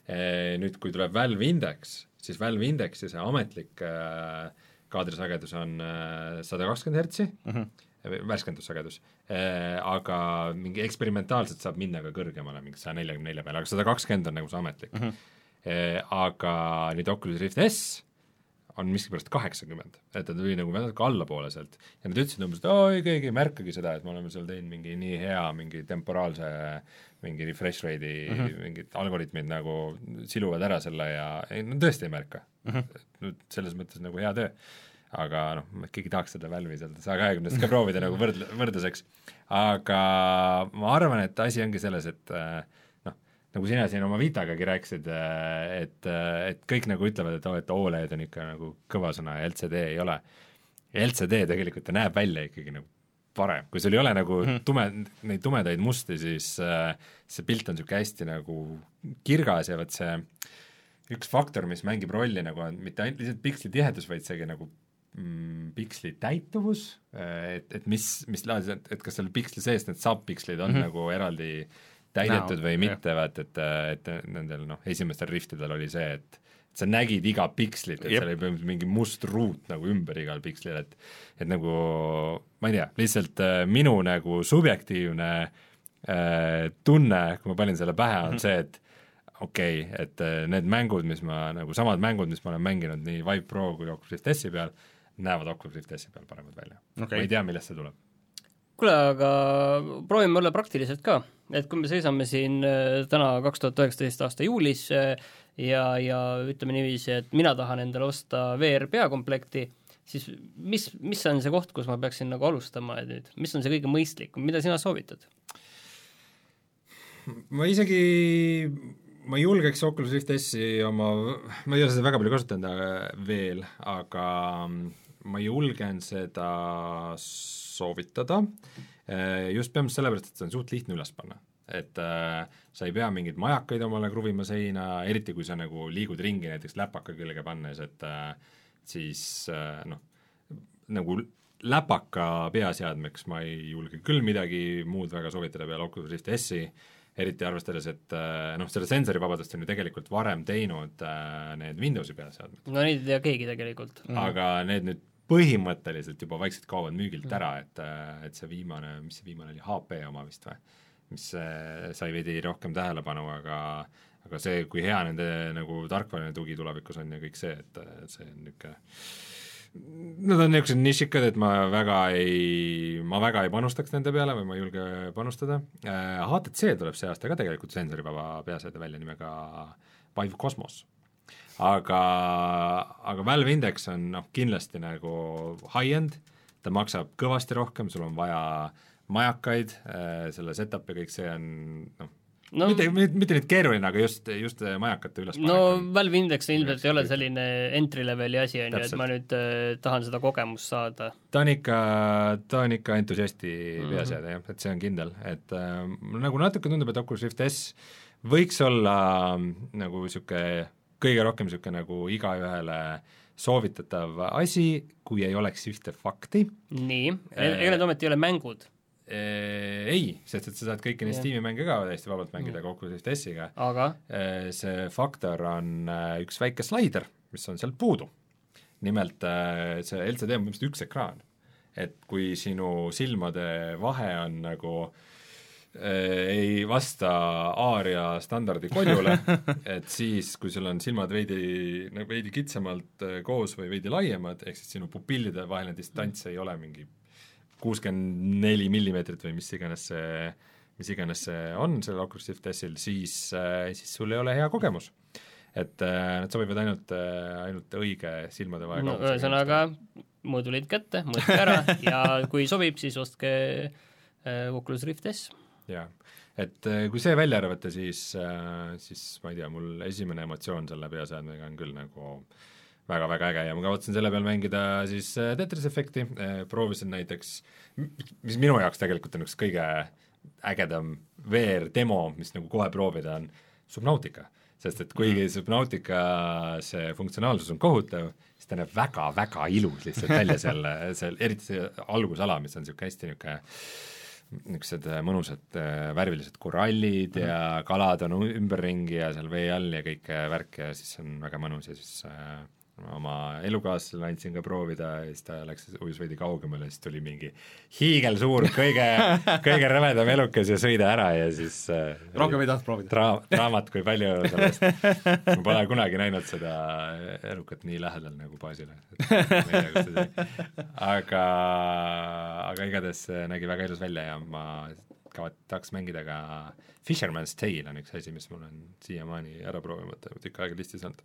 Nüüd, kui tuleb Valve Index, siis Valve Indexi see ametlik äh, kaadrisagedus on äh, sada kakskümmend hertsi uh-huh. värskendussagedus äh,, aga mingi eksperimentaalselt saab minna ka kõrgemale, mingi sada nelikümmend neli peale, aga sada kakskümmend on nagu see ametlik uh-huh. äh, aga nüüd Oculus Rift S on miskipärast kaheksakümmend, et ta tuli nagu natuke allapoole sealt ja nad ütlesid umbes, et oi, keegi ei märkagi seda, et me oleme seal teinud mingi nii hea mingi temporaalse mingi refresh rate'i uh -huh. mingid algoritmid nagu siluvad ära selle ja ei, no tõesti ei märka uh. -huh. Nüüd selles mõttes nagu hea töö, aga noh, keegi tahaks seda Valve'i seal saja kahekümnest ka proovida nagu võrd-, võrdluseks, aga ma arvan, et asi ongi selles, et nagu sina siin oma Vitagagi rääkisid, et, et kõik nagu ütlevad, et, oh, et O L E D on ikka nagu kõva sõna ja L C D ei ole. L C D tegelikult ta näeb välja ikkagi nagu parem, kui sul ei ole nagu tume, neid tumedaid musti, siis äh, see pilt on niisugune hästi nagu kirgas ja võt see üks faktor, mis mängib rolli nagu on mitte ainult lihtsalt piksli tihedus, vaid seegi nagu mm, piksli täituvus, et, et mis, mis laadis, et, et kas seal piksli sees need subpikslid on mm -hmm. nagu eraldi täidetud no, või mitte, vaat et, et nendel noh, esimestel riftidel oli see, et sa nägid iga pikslit, et Jep. seal ei pea mingi must ruut nagu ümber igal pikslil, et et nagu ma ei tea, lihtsalt äh, minu nagu subjektiivne äh, tunne, kui ma panin selle pähe, on mm -hmm. see, et okei okay,, et äh, need mängud, mis ma, nagu samad mängud, mis ma olen mänginud nii Vive Pro kui Oculus Rift S-i peal, näevad Oculus Rift S-i peal paremad välja okay.. ma ei tea, millest see tuleb. Kuule, aga proovime olla praktiliselt ka, et kui me seisame siin täna kaks tuhat üheksateist aasta juulis ja, ja ütleme niiviisi, et mina tahan endale osta V R peakomplekti, siis mis, mis on see koht, kus ma peaksin nagu alustama, et nüüd, mis on see kõige mõistlikum, mida sina soovitad? Ma isegi, ma julgeks Oculus Rift S-i oma, ma ei ole seda väga palju kasutanud veel, aga ma julgen seda soovitada, just peamiselt sellepärast, et see on suht lihtne üles panna. Et äh, sa ei pea mingeid majakaid omale kruvima seina, eriti kui sa nagu liigud ringi näiteks läpaka külge pannes, et äh, siis äh, noh, nagu läpaka peaseadmeks ma ei julge küll midagi muud väga soovitada peale Oculus Rift S-i, eriti arvestades, et äh, noh, selle sensorivabadust on ju tegelikult varem teinud äh, need Windowsi peaseadmed. No neid ei tea keegi tegelikult. Aga need nüüd põhimõtteliselt juba vaikselt kaovad müügilt ära, et, et see viimane, mis see viimane oli, H P oma vist või, mis sai veidi rohkem tähelepanu, aga aga see, kui hea nende nagu tarkvarane tugi tulevikus on ja kõik see, et see on niisugune, nad on niisugused nišikad, et ma väga ei, ma väga ei panustaks nende peale või ma ei julge panustada. H T C tuleb see aasta ka tegelikult sensorivaba peaseade välja nimega Vive Cosmos. aga, aga Valve Index on noh, kindlasti nagu high-end, ta maksab kõvasti rohkem, sul on vaja majakaid, selle setup ja kõik see on noh, no, mitte, mitte, mitte nüüd keeruline, aga just, just majakate üles no on, Valve Index ilmselt ei ole selline entry-leveli asi, on ju, et ma nüüd äh, tahan seda kogemust saada. Ta on ikka, ta on ikka entusiasti mm-hmm. peaseade, jah, et see on kindel, et äh, nagu natuke tundub, et Oculus Rift S võiks olla äh, nagu niisugune kõige rohkem niisugune nagu igaühele soovitatav asi, kui ei oleks ühte fakti. Nii, ega need ometi ei ole mängud? Ei, sest et sa saad kõiki neid Steam'i mänge ka täiesti vabalt mängida Oculus Rift S-iga. Aga? See faktor on üks väike slider, mis on sealt puudu. Nimelt see L C D on põhimõtteliselt üks ekraan. Et kui sinu silmade vahe on nagu ei vasta aaria standardi koljule, et siis, kui sul on silmad veidi, veidi kitsamalt koos või veidi laiemad, ehk siis sinu pupillide vaheline distants ei ole mingi kuuskümmend neli millimeetrit või mis iganes see, mis iganes see on sellel Oculus Rift S-il, siis, siis sul ei ole hea kogemus. Et nad sobivad ainult, ainult õige silmade vahe no, ühesõnaga, mõõdulid kätte, mõõtke ära ja kui sobib, siis ostke Oculus Rift S. Jaa, et kui see välja arvata, siis, siis ma ei tea, mul esimene emotsioon selle peaseadmega on küll nagu väga-väga äge ja ma kavatsen selle peal mängida siis Tetris Effecti, proovisin näiteks, mis minu jaoks tegelikult on üks kõige ägedam V R demo, mis nagu kohe proovida on, Subnautica. Sest et kuigi Subnautica see funktsionaalsus on kohutav, siis ta näeb väga-väga ilus lihtsalt välja seal, seal, eriti see algusala, mis on niisugune hästi niisugune niisugused mõnusad värvilised korallid mm -hmm. ja kalad on ümberringi ja seal vee all ja kõik värk ja siis on väga mõnus ja siis äh, oma elukaaslasele andsin ka proovida ja siis ta läks, ujus veidi kaugemale ja siis tuli mingi hiigelsuur, kõige, kõige rõvedam elukas ja sõida ära ja siis äh, rohkem ei tahtnud proovida dra-, draamat kui palju sellest. Ma pole kunagi näinud seda elukat nii lähedal nagu baasile. aga, aga igatahes nägi väga ilus välja ja ma kavat-, tahaks mängida ka Fisherman's Tale on üks asi, mis mul on siiamaani ära proovimata, tükk aega listis olnud.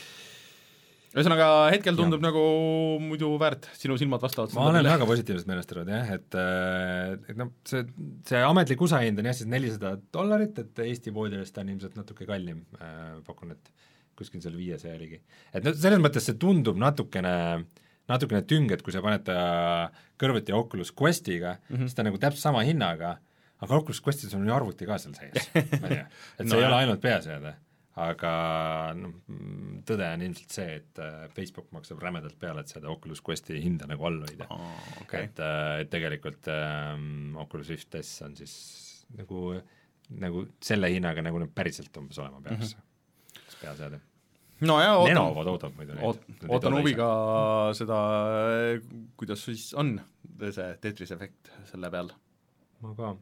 Ühesõnaga hetkel tundub ja. nagu muidu väärt, sinu silmad vastavad. Ma olen väga positiivselt meelestatud jah, et, et noh, see, see ametlik U S A hind on jah siis nelisada dollarit, et Eesti poodidest on ilmselt natuke kallim, pakun, et kuskil seal viiesaja ligi. Et no selles mõttes see tundub natukene, natukene tüng, et kui sa paned ta kõrvuti Oculus Questiga mm, -hmm. siis ta nagu täpselt sama hinnaga, aga Oculus Questis on ju arvuti ka seal sees, ma ei tea, et see no, ei jah. ole ainult peaseade. Aga no, tõde on ilmselt see, et Facebook maksab rämedalt peale, et seda Oculus Questi hinda nagu all hoida oh,. Okay. et, et tegelikult ähm, Oculus Rift S on siis nagu, nagu selle hinnaga, nagu need päriselt umbes olema peaks mm -hmm. peaseade. No jah, ootan, Lenovo toodab muidu neid. Oot, ootan huviga seda, kuidas siis on see Tetris efekt selle peal. Ma ka.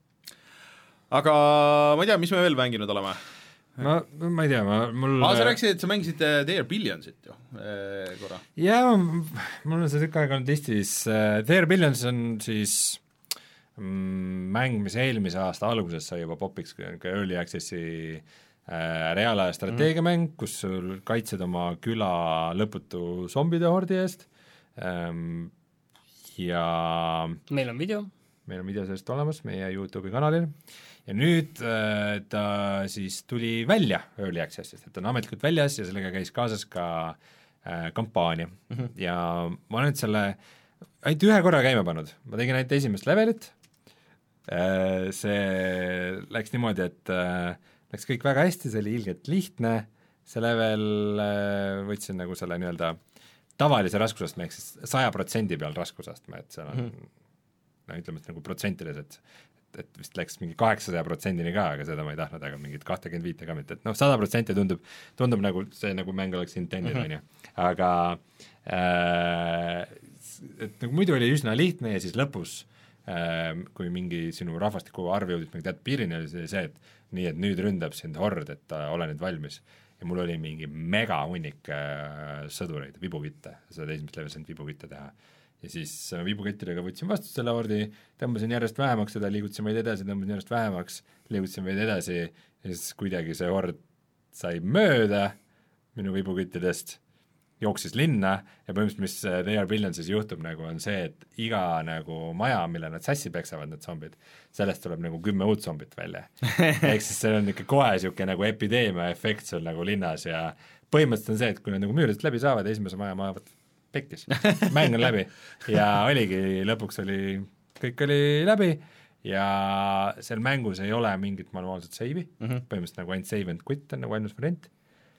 Aga ma ei tea, mis me veel mänginud oleme? ma, ma ei tea, ma mul ah, sa rääkisid, et sa mängisid There Billionsit ju korra. Jaa, mul on see tükk aega olnud listis. There Billions on siis mm, mäng, mis eelmise aasta alguses sai juba popiks ka Early Accessi äh, reaalaja strateegiamäng mm., kus sul kaitsed oma küla lõputu zombide hordi eest ähm, ja meil on video. meil on video sellest olemas meie YouTube'i kanalil. Ja nüüd äh, ta siis tuli välja Early Accessist, et ta on ametlikult väljas ja sellega käis kaasas ka äh, kampaania mm -hmm. ja ma olen nüüd selle ainult ühe korra käima pannud, ma tegin ainult esimest levelit äh,, see läks niimoodi, et äh, läks kõik väga hästi, see oli ilgelt lihtne, see level äh, võtsin nagu selle nii-öelda tavalise raskusastme, ehk siis saja protsendi peal raskusastme, et seal on mm -hmm. no ütleme, et nagu protsentides, et et vist läks mingi kaheksasaja protsendini ka, aga seda ma ei tahtnud, aga mingit kahtekümmend viite ka mitte, et noh, sada protsenti tundub, tundub nagu see nagu mäng oleks intended, on ju, aga äh, et nagu muidu oli üsna lihtne ja siis lõpus äh, kui mingi sinu rahvastiku arv jõudis mingi teatud piirini, oli see, see, et nii, et nüüd ründab sind hord, et äh, ole nüüd valmis. Ja mul oli mingi mega hunnik äh, sõdureid, vibukitte, seda esimest level saanud vibukitte teha. Ja siis vibukettidega võtsin vastu selle hordi, tõmbasin järjest vähemaks seda, liigutasin veid edasi, tõmbasin järjest vähemaks, liigutasin veid edasi ja siis kuidagi see hord sai mööda minu vibukittidest, jooksis linna ja põhimõtteliselt, mis There Billionsis juhtub nagu on see, et iga nagu maja, mille nad sassi peksavad, need zombid, sellest tuleb nagu kümme uut zombit välja. Ehk siis see on ikka kohe niisugune nagu epideemia efekt sul nagu linnas ja põhimõtteliselt on see, et kui nad nagu müüridest läbi saavad, esimese maja maavad pekkis, mäng on läbi ja oligi, lõpuks oli, kõik oli läbi ja seal mängus ei ole mingit manuaalset save'i mm, -hmm. põhimõtteliselt nagu ainult save and quit on nagu ainus variant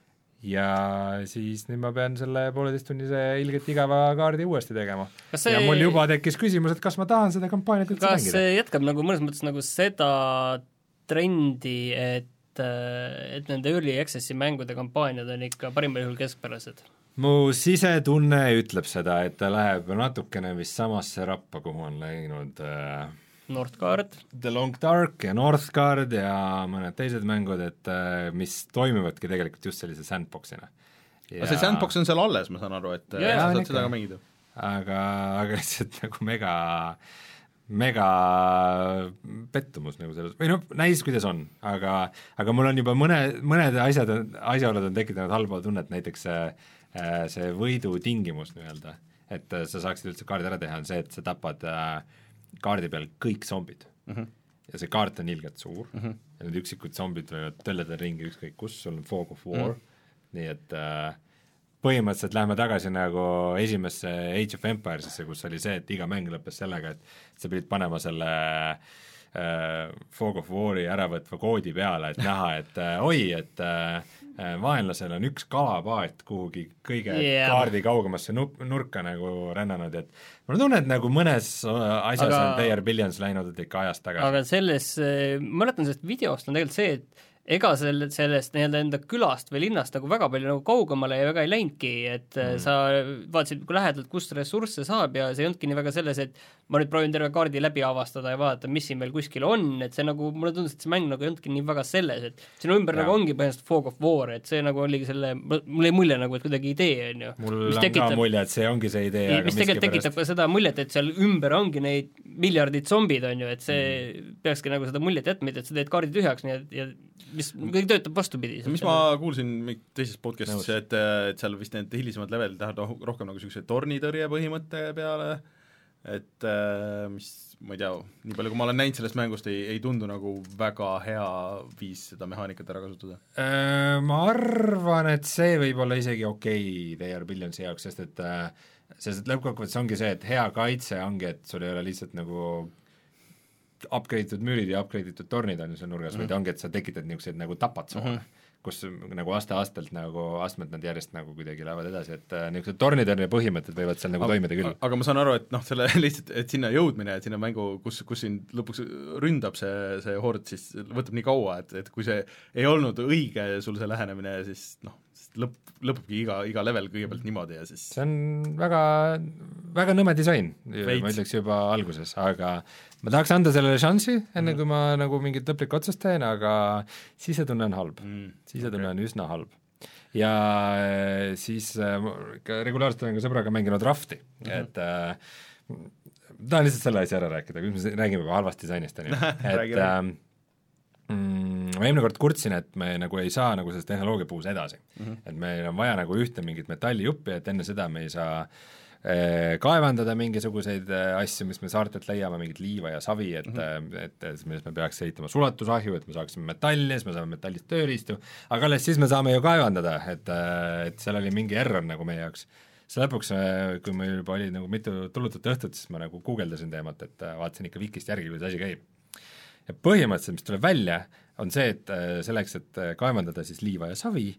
ja siis nüüd ma pean selle pooleteisttunnise ilgelt igava kaardi uuesti tegema. See... ja mul juba tekkis küsimus, et kas ma tahan seda kampaaniat üldse kas mängida. See jätkab nagu mõnes mõttes nagu seda trendi, et, et nende Early Accessi mängude kampaaniad on ikka parimal juhul keskpärased? Mu sisetunne ütleb seda, et ta läheb natukene vist samasse rappa, kuhu on läinud äh, Northgard, The Long Dark ja Northgard ja mõned teised mängud, et äh, mis toimivadki tegelikult just sellise sandboxina. aga see sandbox on seal alles, ma saan aru, et ja, ja, sa saad seda ka mängida. aga, aga lihtsalt nagu mega mega pettumus nagu selles, või noh, näis kuidas on, aga aga mul on juba mõne, mõned asjad, asjaolud on tekitanud halba tunnet, näiteks see see võidu tingimus nii-öelda, et sa saaksid üldse kaardi ära teha, on see, et sa tapad äh, kaardi peal kõik zombid mm. -hmm. ja see kaart on ilgelt suur mm -hmm. ja need üksikud zombid võivad tõlleda ringi ükskõik kus, sul on Fog of War mm, -hmm. nii et äh, põhimõtteliselt lähme tagasi nagu esimesse Age of Empires'isse, kus oli see, et iga mäng lõppes sellega, et sa pidid panema selle äh, Fog of War'i äravõtva koodi peale, et näha, et äh, oi, et äh, vaenlasel on üks kalapaat kuhugi kõige yeah. kaardi kaugemasse nup-, nurka nagu rännanud, et mul tunnen, et nagu mõnes asjas aga, on Player Billions läinud ikka ajast tagasi. Aga selles, ma mäletan sellest videost on tegelikult see, et ega selle, sellest nii-öelda enda külast või linnast nagu väga palju nagu kaugemale ja väga ei läinudki, et mm. sa vaatasid kui lähedalt, kust ressursse saab ja see ei olnudki nii väga selles, et ma nüüd proovin terve kaardi läbi avastada ja vaadata, mis siin veel kuskil on, et see nagu, mulle tundus, et see mäng nagu ei olnudki nii väga selles, et sinu ümber ja. nagu ongi põhimõtteliselt Fog of War, et see nagu oligi selle, mul ei mulje nagu, et kuidagi idee on ju. mul on tekitab, ka mulje, et see ongi see idee, aga mis tegelikult tekitab ka seda muljet, et seal ümber ongi neid miljardid zombid on ju, et see mm. peakski nagu seda muljet jätma, et sa teed kaardi tühjaks nii, et, ja mis kõik töötab vastupidi. mis ma kuulsin teises podcastis, et, et seal vist need hilisemad levelid lähevad rohkem nagu niisuguse tornitõrje põhimõtte peale, et mis, ma ei tea, nii palju kui ma olen näinud sellest mängust, ei, ei tundu nagu väga hea viis seda mehaanikat ära kasutada. Ma arvan, et see võib olla isegi okei Player Billionsi jaoks, sest et sest et lõppkokkuvõttes ongi see, et hea kaitse ongi, et sul ei ole lihtsalt nagu upgrade'itud müürid ja upgrade'itud tornid on ju seal nurgas mm., vaid ongi, et sa tekitad niisuguseid nagu tapatsoone mm, -hmm. kus nagu aste-astelt nagu astmed nad järjest nagu kuidagi lähevad edasi, et niisugused tornitõrje põhimõtted võivad seal nagu aga, toimida küll. aga ma saan aru, et noh, selle lihtsalt, et sinna jõudmine, et sinna mängu, kus, kus sind lõpuks ründab see, see hord, siis võtab nii kaua, et, et kui see ei olnud õige sul see lähenemine, siis noh, lõpp, lõpebki iga, iga level kõigepealt niimoodi ja siis see on väga, väga nõme disain, ma ütleks juba alguses, aga ma tahaks anda sellele šansi, enne mm. kui ma nagu mingit lõplikku otsust teen, aga sisetunne on halb mm., sisetunne okay. on üsna halb. Ja siis äh, regulaarselt olen ka sõbraga mänginud Rafti mm, -hmm. et äh, tahan lihtsalt selle asja ära rääkida, kui me räägime juba halvast disainist, on ju, et äh, mm, ma eelmine kord kurtsin, et me nagu ei saa nagu selles tehnoloogia puus edasi mm. -hmm. et meil on vaja nagu ühte mingit metallijuppi, et enne seda me ei saa kaevandada mingisuguseid asju, mis me saartelt leiame, mingit liiva ja savi, et mm, -hmm. et, et millest me peaks ehitama sulatusahju, et me saaksime metalli, siis me saame metallist tööriistu, aga alles siis me saame ju kaevandada, et, et seal oli mingi error nagu meie jaoks. See lõpuks, kui meil juba oli nagu mitu tulutut õhtut, siis ma nagu guugeldasin teemat, et vaatasin ikka Wikist järgi, kuidas asi käib. Ja põhimõtteliselt, mis tuleb välja, on see, et selleks, et kaevandada siis liiva ja savi,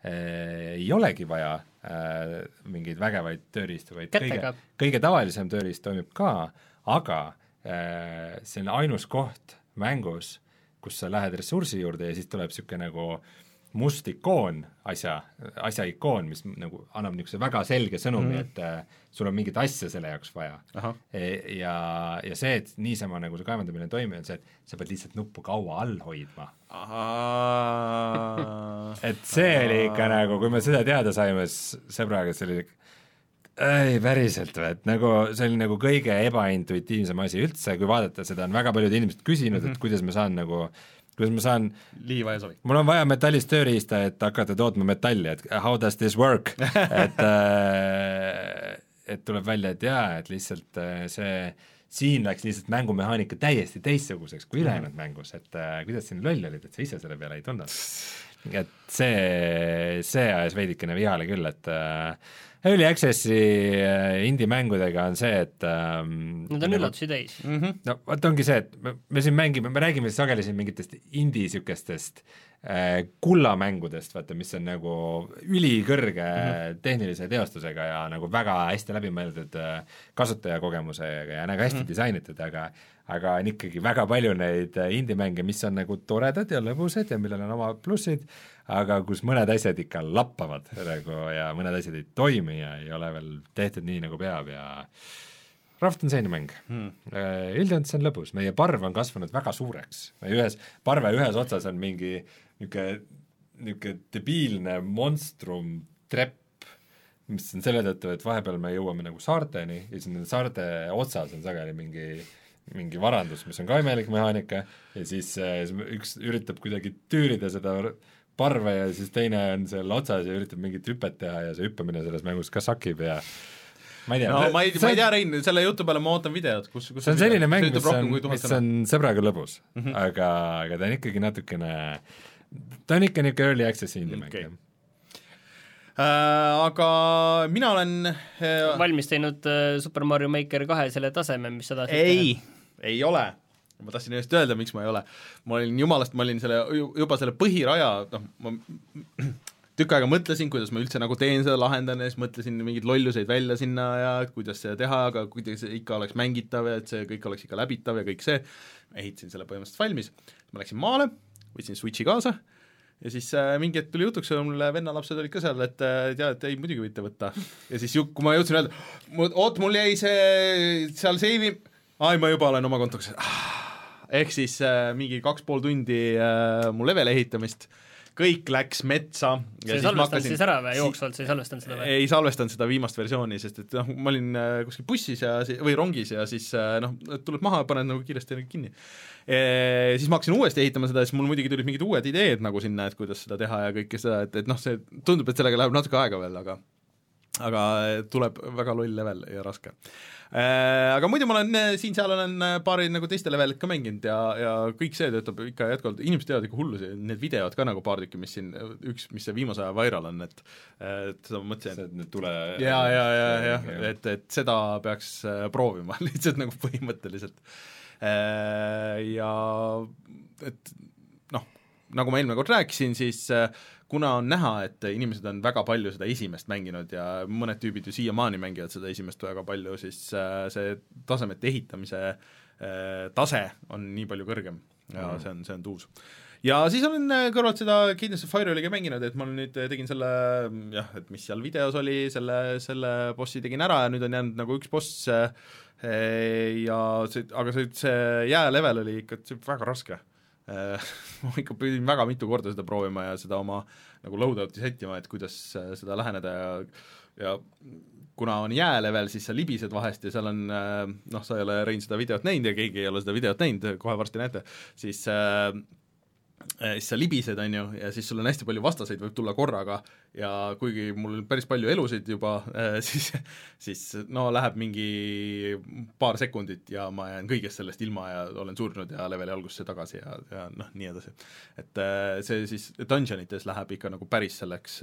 ei olegi vaja äh, mingeid vägevaid tööriistu, vaid kõige, kõige tavalisem tööriist toimib ka, aga äh, see on ainus koht mängus, kus sa lähed ressursi juurde ja siis tuleb niisugune nagu must ikoon, asja, asja ikoon, mis nagu annab niisuguse väga selge sõnumi mm, -hmm. et äh, sul on mingit asja selle jaoks vaja. E, ja, ja see, et niisama nagu see kaevandamine toimib, on see, et sa pead lihtsalt nuppu kaua all hoidma. et see oli ikka nagu, kui me seda teada saime sõbraga, see oli ei, päriselt või, et nagu see oli nagu kõige ebaintuitiivsem asi üldse, kui vaadata seda, on väga paljud inimesed küsinud mm, -hmm. et kuidas ma saan nagu kuidas ma saan liiva ja savi. Mul on vaja metallist tööriista, et hakata tootma metalli, et how does this work et, et tuleb välja, et jaa, et lihtsalt see, siin läks lihtsalt mängumehaanika täiesti teistsuguseks kui ülejäänud mm. mängus, et kuidas siin loll olid, et sa ise selle peale ei tulnud. Et see, see ajas veidikene vihale küll, et Early Accessi indie-mängudega on see, et ähm, Need on üllatusi täis. Mm -hmm. No vaat ongi see, et me, me siin mängime, me räägime sageli siin mingitest indie-sükestest äh, kullamängudest, vaata, mis on nagu ülikõrge mm -hmm. tehnilise teostusega ja nagu väga hästi läbimõeldud äh, kasutajakogemusega ja nagu hästi mm -hmm. disainitud, aga aga on ikkagi väga palju neid indie-mänge, mis on nagu toredad ja lõbusad ja millel on oma plussid, aga kus mõned asjad ikka lappavad nagu ja mõned asjad ei toimi ja ei ole veel tehtud nii, nagu peab ja Raft on selline mäng hmm.. Üldiselt see on lõbus, meie parv on kasvanud väga suureks, meie ühes, parve ühes otsas on mingi niisugune, niisugune debiilne monstrum trepp, mis on selle tõttu, et vahepeal me jõuame nagu saarteni ja siis nende saarte otsas on sageli mingi mingi varandus, mis on ka imelik mehaanika ja siis üks üritab kuidagi tüürida seda parve ja siis teine on seal otsas ja üritab mingit hüpet teha ja see hüppamine selles mängus ka sakib ja ma ei tea. No ma ei, ma ei tea, Rein, selle jutu peale ma ootan videot, kus, kus see on selline mäng, mis on, mis on sõbraga lõbus mm, -hmm. aga, aga ta on ikkagi natukene, ta on ikka niisugune early access indie mäng okay. Uh, aga mina olen uh, valmis teinud uh, Super Mario Maker kahe selle taseme, mis seda ei, ei ole. ma tahtsin just öelda, miks ma ei ole. Ma olin jumalast, ma olin selle, juba selle põhiraja, noh, ma tükk aega mõtlesin, kuidas ma üldse nagu teen seda, lahendan ja siis mõtlesin mingeid lolluseid välja sinna ja kuidas seda teha, aga kuidas see ikka oleks mängitav ja et see kõik oleks ikka läbitav ja kõik see, ehitasin selle põhimõtteliselt valmis, ma läksin maale, võtsin Switchi kaasa ja siis äh, mingi hetk tuli jutuks, mulle vennalapsed olid ka seal, et tead, et ei, muidugi võite võtta. Ja siis ju, kui ma jõudsin öelda, oot, mul jäi see seal seivi, ai, ma juba olen oma kontoks, ehk siis äh, mingi kaks pool tundi äh, mu level ehitamist, kõik läks metsa. See ei salvestanud siis ära või jooksvalt, see ei salvestanud seda või? Ei salvestanud seda viimast versiooni, sest et noh, ma olin äh, kuskil bussis ja, või rongis ja siis äh, noh, tuled maha ja paned nagu kiiresti kinni. E, siis ma hakkasin uuesti ehitama seda ja siis mul muidugi tulid mingid uued ideed nagu sinna, et kuidas seda teha ja kõike seda, et, et noh, see tundub, et sellega läheb natuke aega veel, aga aga tuleb väga loll level ja raske. Aga muidu ma olen, siin-seal olen paari nagu teiste levelit ka mänginud ja, ja kõik see töötab ikka jätkuvalt, inimesed teevad ikka hullusi, need videod ka nagu paar tükki, mis siin, üks, mis see viimase aja viral on, et et seda ma mõtlesin, et need tule ja, ja, ja, ja, et, et seda peaks proovima lihtsalt nagu põhimõtteliselt. Ja et noh, nagu ma eelmine kord rääkisin, siis kuna on näha, et inimesed on väga palju seda esimest mänginud ja mõned tüübid ju siiamaani mängivad seda esimest väga palju, siis see tasemete ehitamise tase on nii palju kõrgem ja mm. see on, see on tuus. Ja siis olen kõrvalt seda Cadence of Fire'oliga mänginud, et ma nüüd tegin selle, jah, et mis seal videos oli, selle, selle bossi tegin ära ja nüüd on jäänud nagu üks boss ja see, aga see, see jäälevel oli ikka väga raske. Ma ikka pidin väga mitu korda seda proovima ja seda oma nagu loadout'i settima, et kuidas seda läheneda ja, ja kuna on jäälevel, siis sa libised vahest ja seal on, noh, sa ei ole Rein seda videot näinud ja keegi ei ole seda videot näinud, kohe varsti näete, siis äh, siis sa libised, on ju, ja siis sul on hästi palju vastaseid, võib tulla korraga ja kuigi mul on päris palju elusid juba, siis, siis no läheb mingi paar sekundit ja ma jään kõigest sellest ilma ja olen surnud ja leveli algusse tagasi ja, ja noh, nii edasi. Et see siis dungeonites läheb ikka nagu päris selleks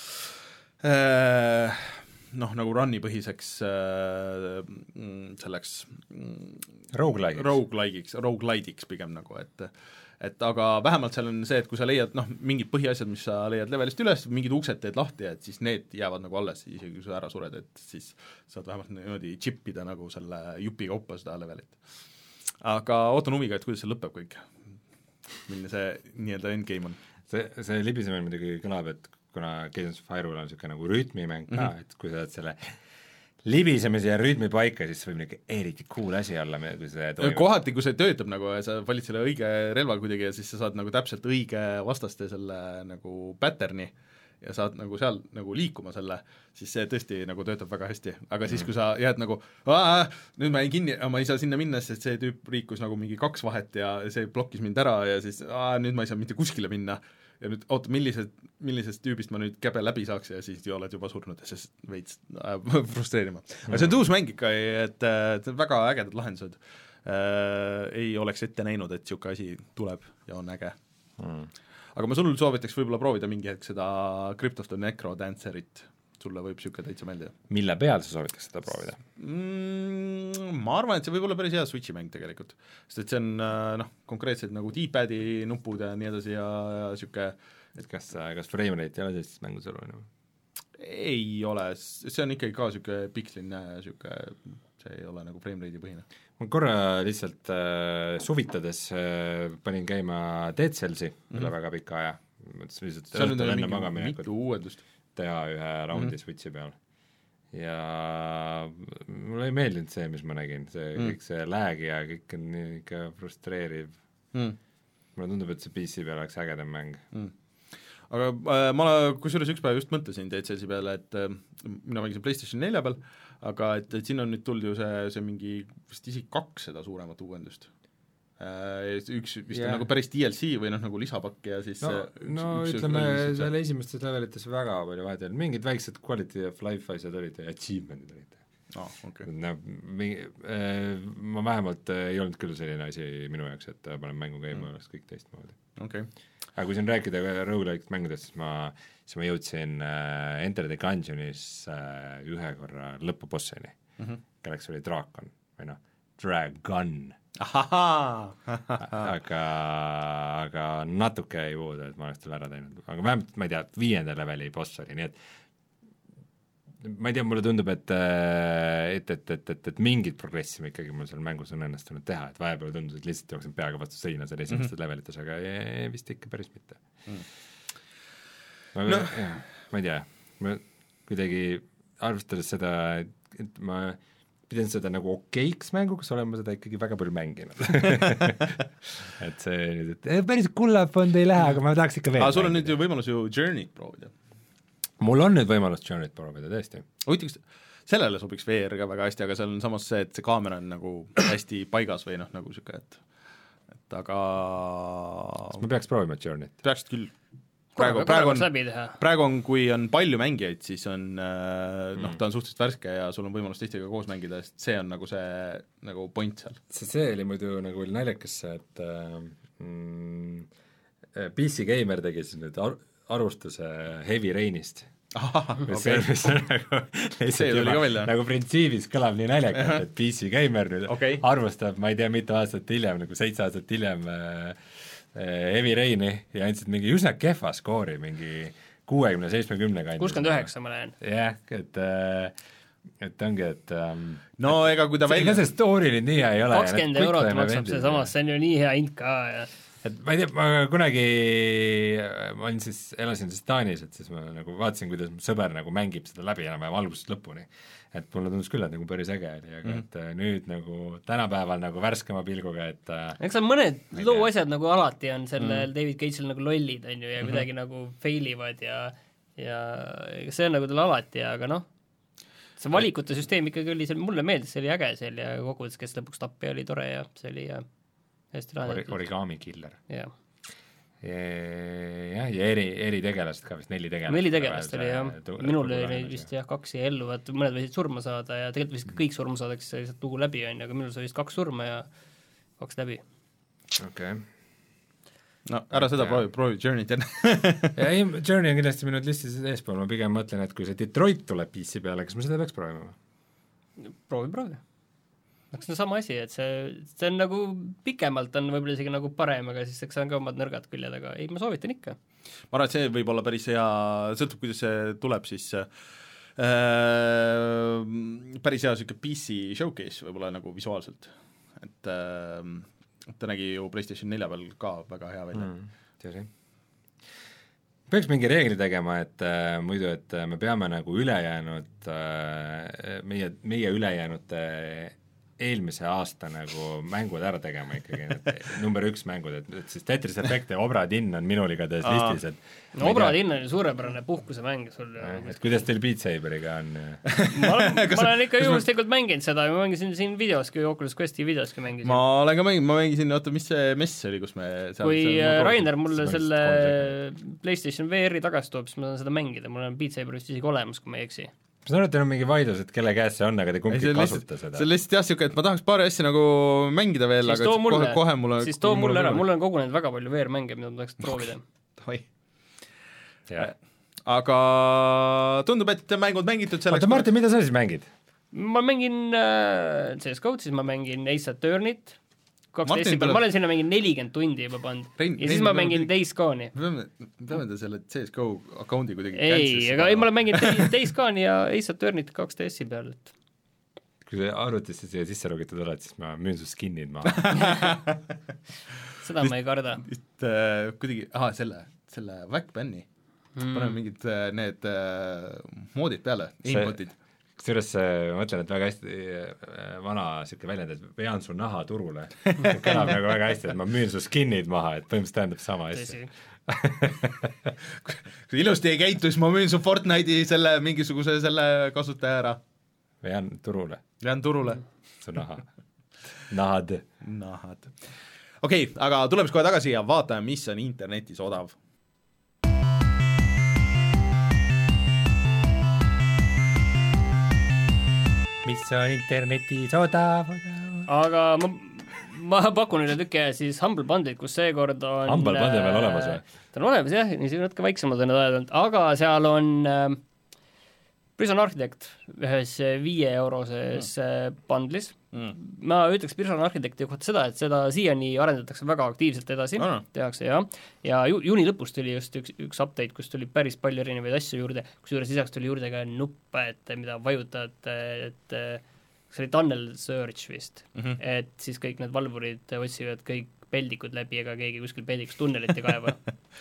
äh, noh, nagu run'i põhiseks äh, selleks roguelike'iks, roguelike'iks, roguelike'iks pigem nagu, et et aga vähemalt seal on see, et kui sa leiad noh, mingid põhiasjad, mis sa leiad levelist üles, mingid uksed teed lahti, et siis need jäävad nagu alles, isegi kui sa ära sured, et siis saad vähemalt niimoodi chippida nagu selle jupi kaupa seda levelit. Aga ootan huviga, et kuidas see lõpeb kõik, milline see nii-öelda endgame on. See, see libisemine muidugi kõlab, et kuna Cadence of Hyrule on niisugune nagu rütmimäng ka mm, -hmm. et kui sa oled selle libisemise ja rütmi paika, siis see võib niisugune eriti cool asi olla, kui see toimub. Kohati, kui see töötab nagu ja sa valid selle õige relva kuidagi ja siis sa saad nagu täpselt õige vastaste selle nagu pattern'i ja saad nagu seal nagu liikuma selle, siis see tõesti nagu töötab väga hästi. Aga siis, kui sa jääd nagu nüüd ma jäin kinni, ma ei saa sinna minna, sest see tüüp liikus nagu mingi kaks vahet ja see blokkis mind ära ja siis aa, nüüd ma ei saa mitte kuskile minna ja nüüd oota, millised, millisest tüübist ma nüüd käbe läbi saaks ja siis ju oled juba surnud ja siis veits äh, frustreerima. Aga see on tuus mäng ikka, et, et väga ägedad lahendused äh, ei oleks ette näinud, et niisugune asi tuleb ja on äge mm.. aga ma sul soovitaks võib-olla proovida mingi hetk seda Crypt of the Necrodancerit, sulle võib niisugune täitsa meeldida. Mille peal sa soovitaks seda proovida mm,? Ma arvan, et see võib olla päris hea Switchi mäng tegelikult, sest et see on noh, konkreetselt nagu D-padi nupud ja nii edasi ja, ja niisugune et kas, kas frame rate ei ole sellistes mängus oluline? Ei ole, see on ikkagi ka niisugune piksline, niisugune, see ei ole nagu frame rate'i põhine. Ma korra lihtsalt äh, suvitades äh, panin käima Dead Cellsi mm -hmm. üle väga pika aja, mõtlesin lihtsalt see on enne magaminekut uuendust teha ühe raundi mm -hmm. Switchi peal ja mulle ei meeldinud see, mis ma nägin, see mm. kõik see lag ja kõik on nii ikka frustreeriv mm. mulle tundub, et see P C peal oleks ägedam mäng mm. aga äh, ma kusjuures üks päev just mõtlesin Dead Cellsi peale, et äh, mina mängisin PlayStation nelja peal, aga et, et siin on nüüd tulnud ju see, see mingi vist isegi kaks seda suuremat uuendust äh, üks vist yeah. on nagu päris D L C või noh, nagu lisapakk ja siis no, no üks, ütleme, seal esimestes levelites väga palju vahet ei olnud, mingid väiksed quality of life asjad olid ja achievement'id olid oh, okay. no, mingi, äh, ma vähemalt äh, ei olnud küll selline asi minu jaoks, et äh, panen mängu käima mm. oleks kõik teistmoodi okay. aga kui siin rääkida roguelike mängudest, siis ma, siis ma jõudsin äh, Enter the Gungeonis äh, ühe korra lõpubossini mm, -hmm. kelleks oli Draakon või noh, Dragon aga, aga natuke ei puudu, et ma oleks selle ära teinud, aga vähemalt, ma ei tea, viienda leveli boss oli, nii et ma ei tea, mulle tundub, et et, et, et, et, et mingit progressi ikkagi mul seal mängus on õnnestunud teha, et vahepeal tundus, et lihtsalt jooksin peaga vastu seina seal esimestes mm -hmm. levelites, aga ei, vist ikka päris mitte mm.. ma, no. jah, ma ei tea, ma kuidagi arvestades seda, et ma pidan seda nagu okeiks mänguks, olen ma seda ikkagi väga palju mänginud et see nüüd, et päris kullafond ei lähe, aga ma tahaks ikka veel aga sul on nüüd ju võimalus ju Journey't proovida. Mul on nüüd võimalus Journey't proovida, tõesti. Huvitaks, sellele sobiks V R ka väga hästi, aga seal on samas see, et see kaamera on nagu hästi paigas või noh, nagu niisugune, et et aga kas ma peaks proovima Journey't? Peaksid küll. Praegu, praegu, on, teha. praegu on, kui on palju mängijaid, siis on noh, ta on suhteliselt värske ja sul on võimalus teistega koos mängida, sest see on nagu see nagu point seal. see, see oli muidu nagu naljakas, et mm, P C Gamer tegi siis nüüd ar- arvustuse Heavy Rainist. Aha, mis okay. mis on nagu see tuli ka välja. Nagu printsiibis kõlab nii naljakalt, et P C Gamer nüüd okay. arvustab, ma ei tea, mitu aastat hiljem, nagu seitse aastat hiljem äh, Heavy Raini ja andsid mingi üsna kehva skoori, mingi kuuekümne seitsmekümne kandis. kuuskümmend üheksa ma näen. jah, et et ongi, et um, no ega kui ta välja ega see story nüüd nii hea ei ole. kakskümmend eurot maksab see samas, see on ju nii hea int ka ja et ma ei tea, ma kunagi, ma olin siis, elasin siis Taanis, et siis ma nagu vaatasin, kuidas sõber nagu mängib seda läbi enam-vähem algusest lõpuni. Et mulle tundus küll, et nagu päris äge oli, aga mm. et nüüd nagu tänapäeval nagu värskema pilguga, et eks on mõned loo asjad nagu alati on sellel mm. David Cage'il nagu lollid, on ju, ja mm-hmm. kuidagi nagu failivad ja ja see on nagu tal alati, aga noh, see valikute süsteem ikkagi oli, mulle meeldis, see oli äge seal ja kogudes, kes lõpuks tappi oli tore ja see oli ja hästi lahendatud. Origami killer. jah. Ja, ja eri, eri tegelased ka vist, neli tegelast. Neli tegelast oli jah, minul oli neid vist jah kaks ja ellu, et mõned võisid surma saada ja tegelikult vist kõik surma saada, kes lihtsalt lugu läbi on, aga minul sai vist kaks surma ja kaks läbi. okei okay. no ära seda proovi, proovi Journey't enne ja ei, Journey on kindlasti minu listis eespool, ma pigem mõtlen, et kui see Detroit tuleb P C peale, kas ma seda peaks proovima? proovi, proovi eks see on sama asi, et see, see on nagu pikemalt on võib-olla isegi nagu parem, aga siis eks see on ka omad nõrgad küljed, aga ei, ma soovitan ikka. ma arvan, et see võib olla päris hea, sõltub, kuidas see tuleb siis äh, päris hea niisugune P C showcase võib-olla nagu visuaalselt, et äh, ta nägi ju PlayStation nelja peal ka väga hea välja mm,. tõsi. Peaks mingi reegli tegema, et äh, muidu, et me peame nagu ülejäänud äh, meie, meie ülejäänute eelmise aasta nagu mängud ära tegema ikkagi, number üks mängud, et, et siis Tetris Effect ja Obra Dinn on minul igatahes listis, et no Obra Dinn on ju suurepärane puhkusemäng sul ja, et kuidas teil Beat Saberiga on? ma olen, ma olen ikka juhuslikult mänginud seda, ma mängisin siin videoski, Oculus Questi videoski mängisin. ma olen ka mänginud, ma mängisin, oota, mis see mess oli, kus me seal, kui seal Rainer mulle selle PlayStation V R-i tagasi toob, siis ma saan seda mängida, mul on Beat Saber vist isegi olemas, kui ma ei eksi. ma saan aru, et teil on mingi vaidlus, et kelle käes see on, aga te kumbki ei kasuta seda. see on lihtsalt jah, siuke, et ma tahaks paari asja nagu mängida veel, siis aga mulle, kohe, kohe mulle siis too mulle ära, mul on kogunenud väga palju V R-mänge, mida ma tahaks proovida. oi. aga tundub, et mängud mängitud selleks. oota, Martin, mida sa siis mängid? ma mängin äh, C S G O-d, siis ma mängin Ace Attorney't, kaks D S-i peal, ma olen sinna mängin nelikümmend tundi juba pannud Rein, ja siis Rein, ma mängin Days Gone'i. me peame ta selle C S G O account'i kuidagi ei, aga ei, ma olen mänginud Days Gone'i ja Ace Attorney't kaks D S-i peal, et kui sa arvutisse siia sisse rogitud oled, siis ma müün su skinnid maha seda ma ei karda. Just äh, kuidagi, aha, selle, selle Wackbanni mm. paneme mingid äh, need äh, moodid peale, aimbotid. Kusjuures ma mõtlen, et väga hästi vana niisugune väljend, et vean su naha turule. kõlab nagu väga hästi, et ma müün su skinnid maha, et põhimõtteliselt tähendab sama asja. kui ilusti ei käitu, siis ma müün su Fortnite'i selle mingisuguse selle kasutaja ära. vean turule. vean turule. su naha. Nahad. Nahad. okei okay,, aga tuleme kohe tagasi ja vaatame, mis on internetis odav. mis on internetis odav, odav. aga ma, ma pakun üle tükke siis Humble Bundle'id, kus seekord on Humble Bundle veel olemas või? ta on olemas jah, niisugune natuke väiksemad on need ajad olnud, aga seal on äh, Prison Architect ühes viie euroses mm. bundlis mm. ma ütleks Prison Architecti kohta seda, et seda siiani arendatakse väga aktiivselt edasi ah., tehakse jah, ja ju, juuni lõpus tuli just üks, üks update, kus tuli päris palju erinevaid asju juurde, kusjuures lisaks tuli juurde ka nuppe, et mida vajutad, et see oli tunnel search vist mm, -hmm. et siis kõik need valvurid otsivad kõik peldikud läbi, ega keegi kuskil peldikus tunnelit ei kaeva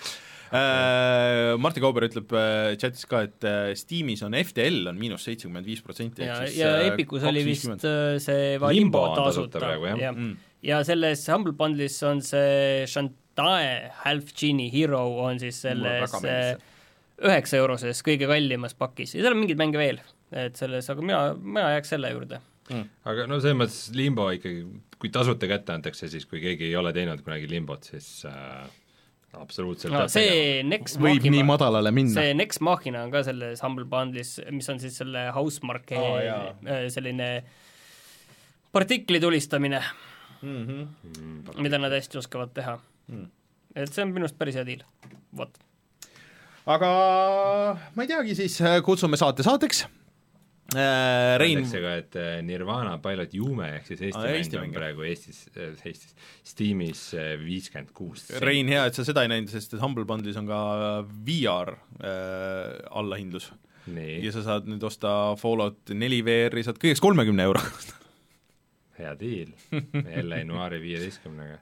Uh, Martin Kauber ütleb uh, chatis ka, et uh, Steamis on F T L on miinus seitsekümmend viis protsenti ja, ja uh, Epicus oli vist uh, see Limbo tasuta praegu, ja. Mm. ja selles Humble Bundle'is on see Shantae Half Genie Hero on siis selles üheksa euroses kõige kallimas pakis ja seal on mingeid mänge veel, et selles, aga mina, mina jääks selle juurde mm. Aga no selles mõttes Limbo ikkagi, kui tasuta kätte antakse, siis kui keegi ei ole teinud kunagi Limbot, siis äh, absoluutselt no, see Next võib Machina, nii madalale minna. See Next Machina on ka selles Humble Bundle'is, mis on siis selle Housemarque oh, selline partikli tulistamine mm, -hmm. mida nad hästi oskavad teha mm. et see on minust päris hea deal, vot. Aga ma ei teagi, siis kutsume saate saateks äh, Rein öeldakse ka, et Nirvana Pilot Jume ehk siis Eesti, ah, mäng Eesti on mäng. praegu Eestis, Eestis Steamis viiskümmend kuus. Rein, hea, et sa seda ei näinud, sest et Humble Bundle'is on ka V R äh, allahindlus nii. Ja sa saad nüüd osta Fallout neli V R-i, saad kõigeks kolmekümne euro hea deal, L A Noiri viieteistkümnega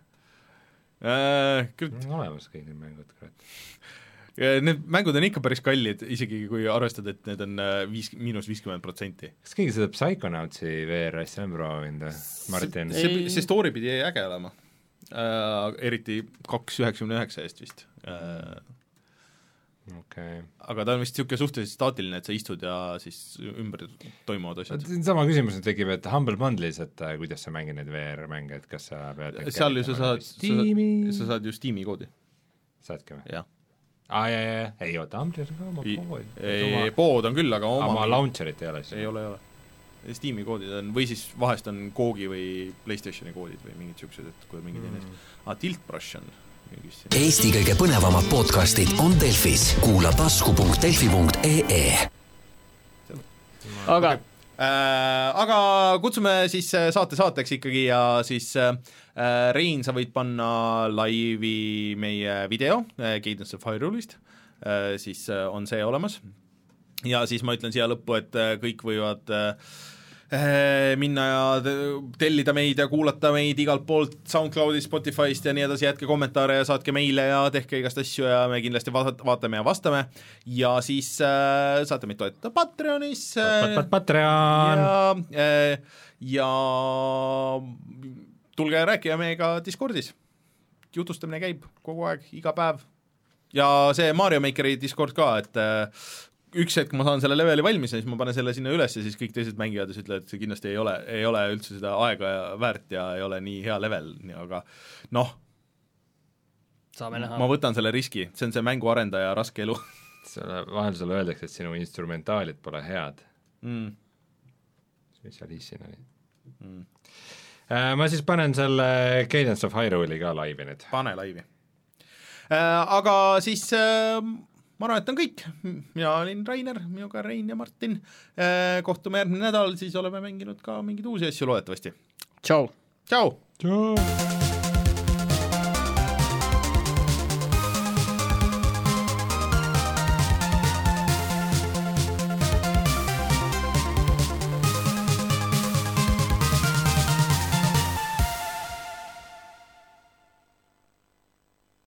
äh, on olemas kõik need mängud, kurat. Need mängud on ikka päris kallid, isegi kui arvestad, et need on viis, miinus viiskümmend protsenti. Kas keegi seda Psychonautsi V R-assi on proovinud, Martin? See, see story pidi äge olema, äh, eriti kaks üheksakümne üheksa eest vist äh, okay. Aga ta on vist niisugune suhteliselt staatiline, et sa istud ja siis ümber toimuvad asjad. Sama küsimus tekib, et Humble Bundle'is, et äh, kuidas sa mängid neid V R-mänge, et kas sa pead seal ju sa saad, sa, sa saad ju Steam'i koodi. Saadki või? Jah. Aa, jah, jah, ei oota, Humble'is on ka oma pood. Ei, pood on küll, aga oma oma launcherit ei ole siis? Ei ole, ei ole. Steam'i koodid on, või siis vahest on Googi või PlayStationi koodid või mingid niisugused, et kui mingid mm. ennest. Ah, Tiltbrush on Eesti kõige põnevamad podcastid on Delfis. Kuula tasku punkt delfi punkt ee. Aga okay. äh, aga kutsume siis saate saateks ikkagi ja siis äh, Rein, sa võid panna laivi meie video äh, Cadence of Hyrule'ist äh, siis äh, on see olemas ja siis ma ütlen siia lõppu, et äh, kõik võivad äh, minna ja tellida meid ja kuulata meid igalt poolt SoundCloudist, Spotify'st ja nii edasi, jätke kommentaare ja saatke meile ja tehke igast asju ja me kindlasti vaatame ja vastame ja siis äh, saate meid toetada Patreonis äh, Patreon ja, äh, ja tulge rääkige meiega Discordis, jutustamine käib kogu aeg, iga päev ja see Mario Makeri Discord ka, et äh, üks hetk ma saan selle leveli valmis ja siis ma panen selle sinna üles ja siis kõik teised mängijad ütlevad, et see kindlasti ei ole, ei ole üldse seda aega ja väärt ja ei ole nii hea level, aga noh, ma võtan selle riski, see on see mänguarendaja raske elu. Vahel sulle öeldakse, et sinu instrumentaalid pole head mm.. mis seal issin oli mm.? Ma siis panen selle Cadence of Hyrule'i ka laivi nüüd. Pane laivi. Aga siis ma arvan, et on kõik. Mina olin Rainer, minuga Rein ja Martin. Kohtume järgmine nädal, siis oleme mänginud ka mingeid uusi asju loodetavasti. Tšau! Tšau! Tšau!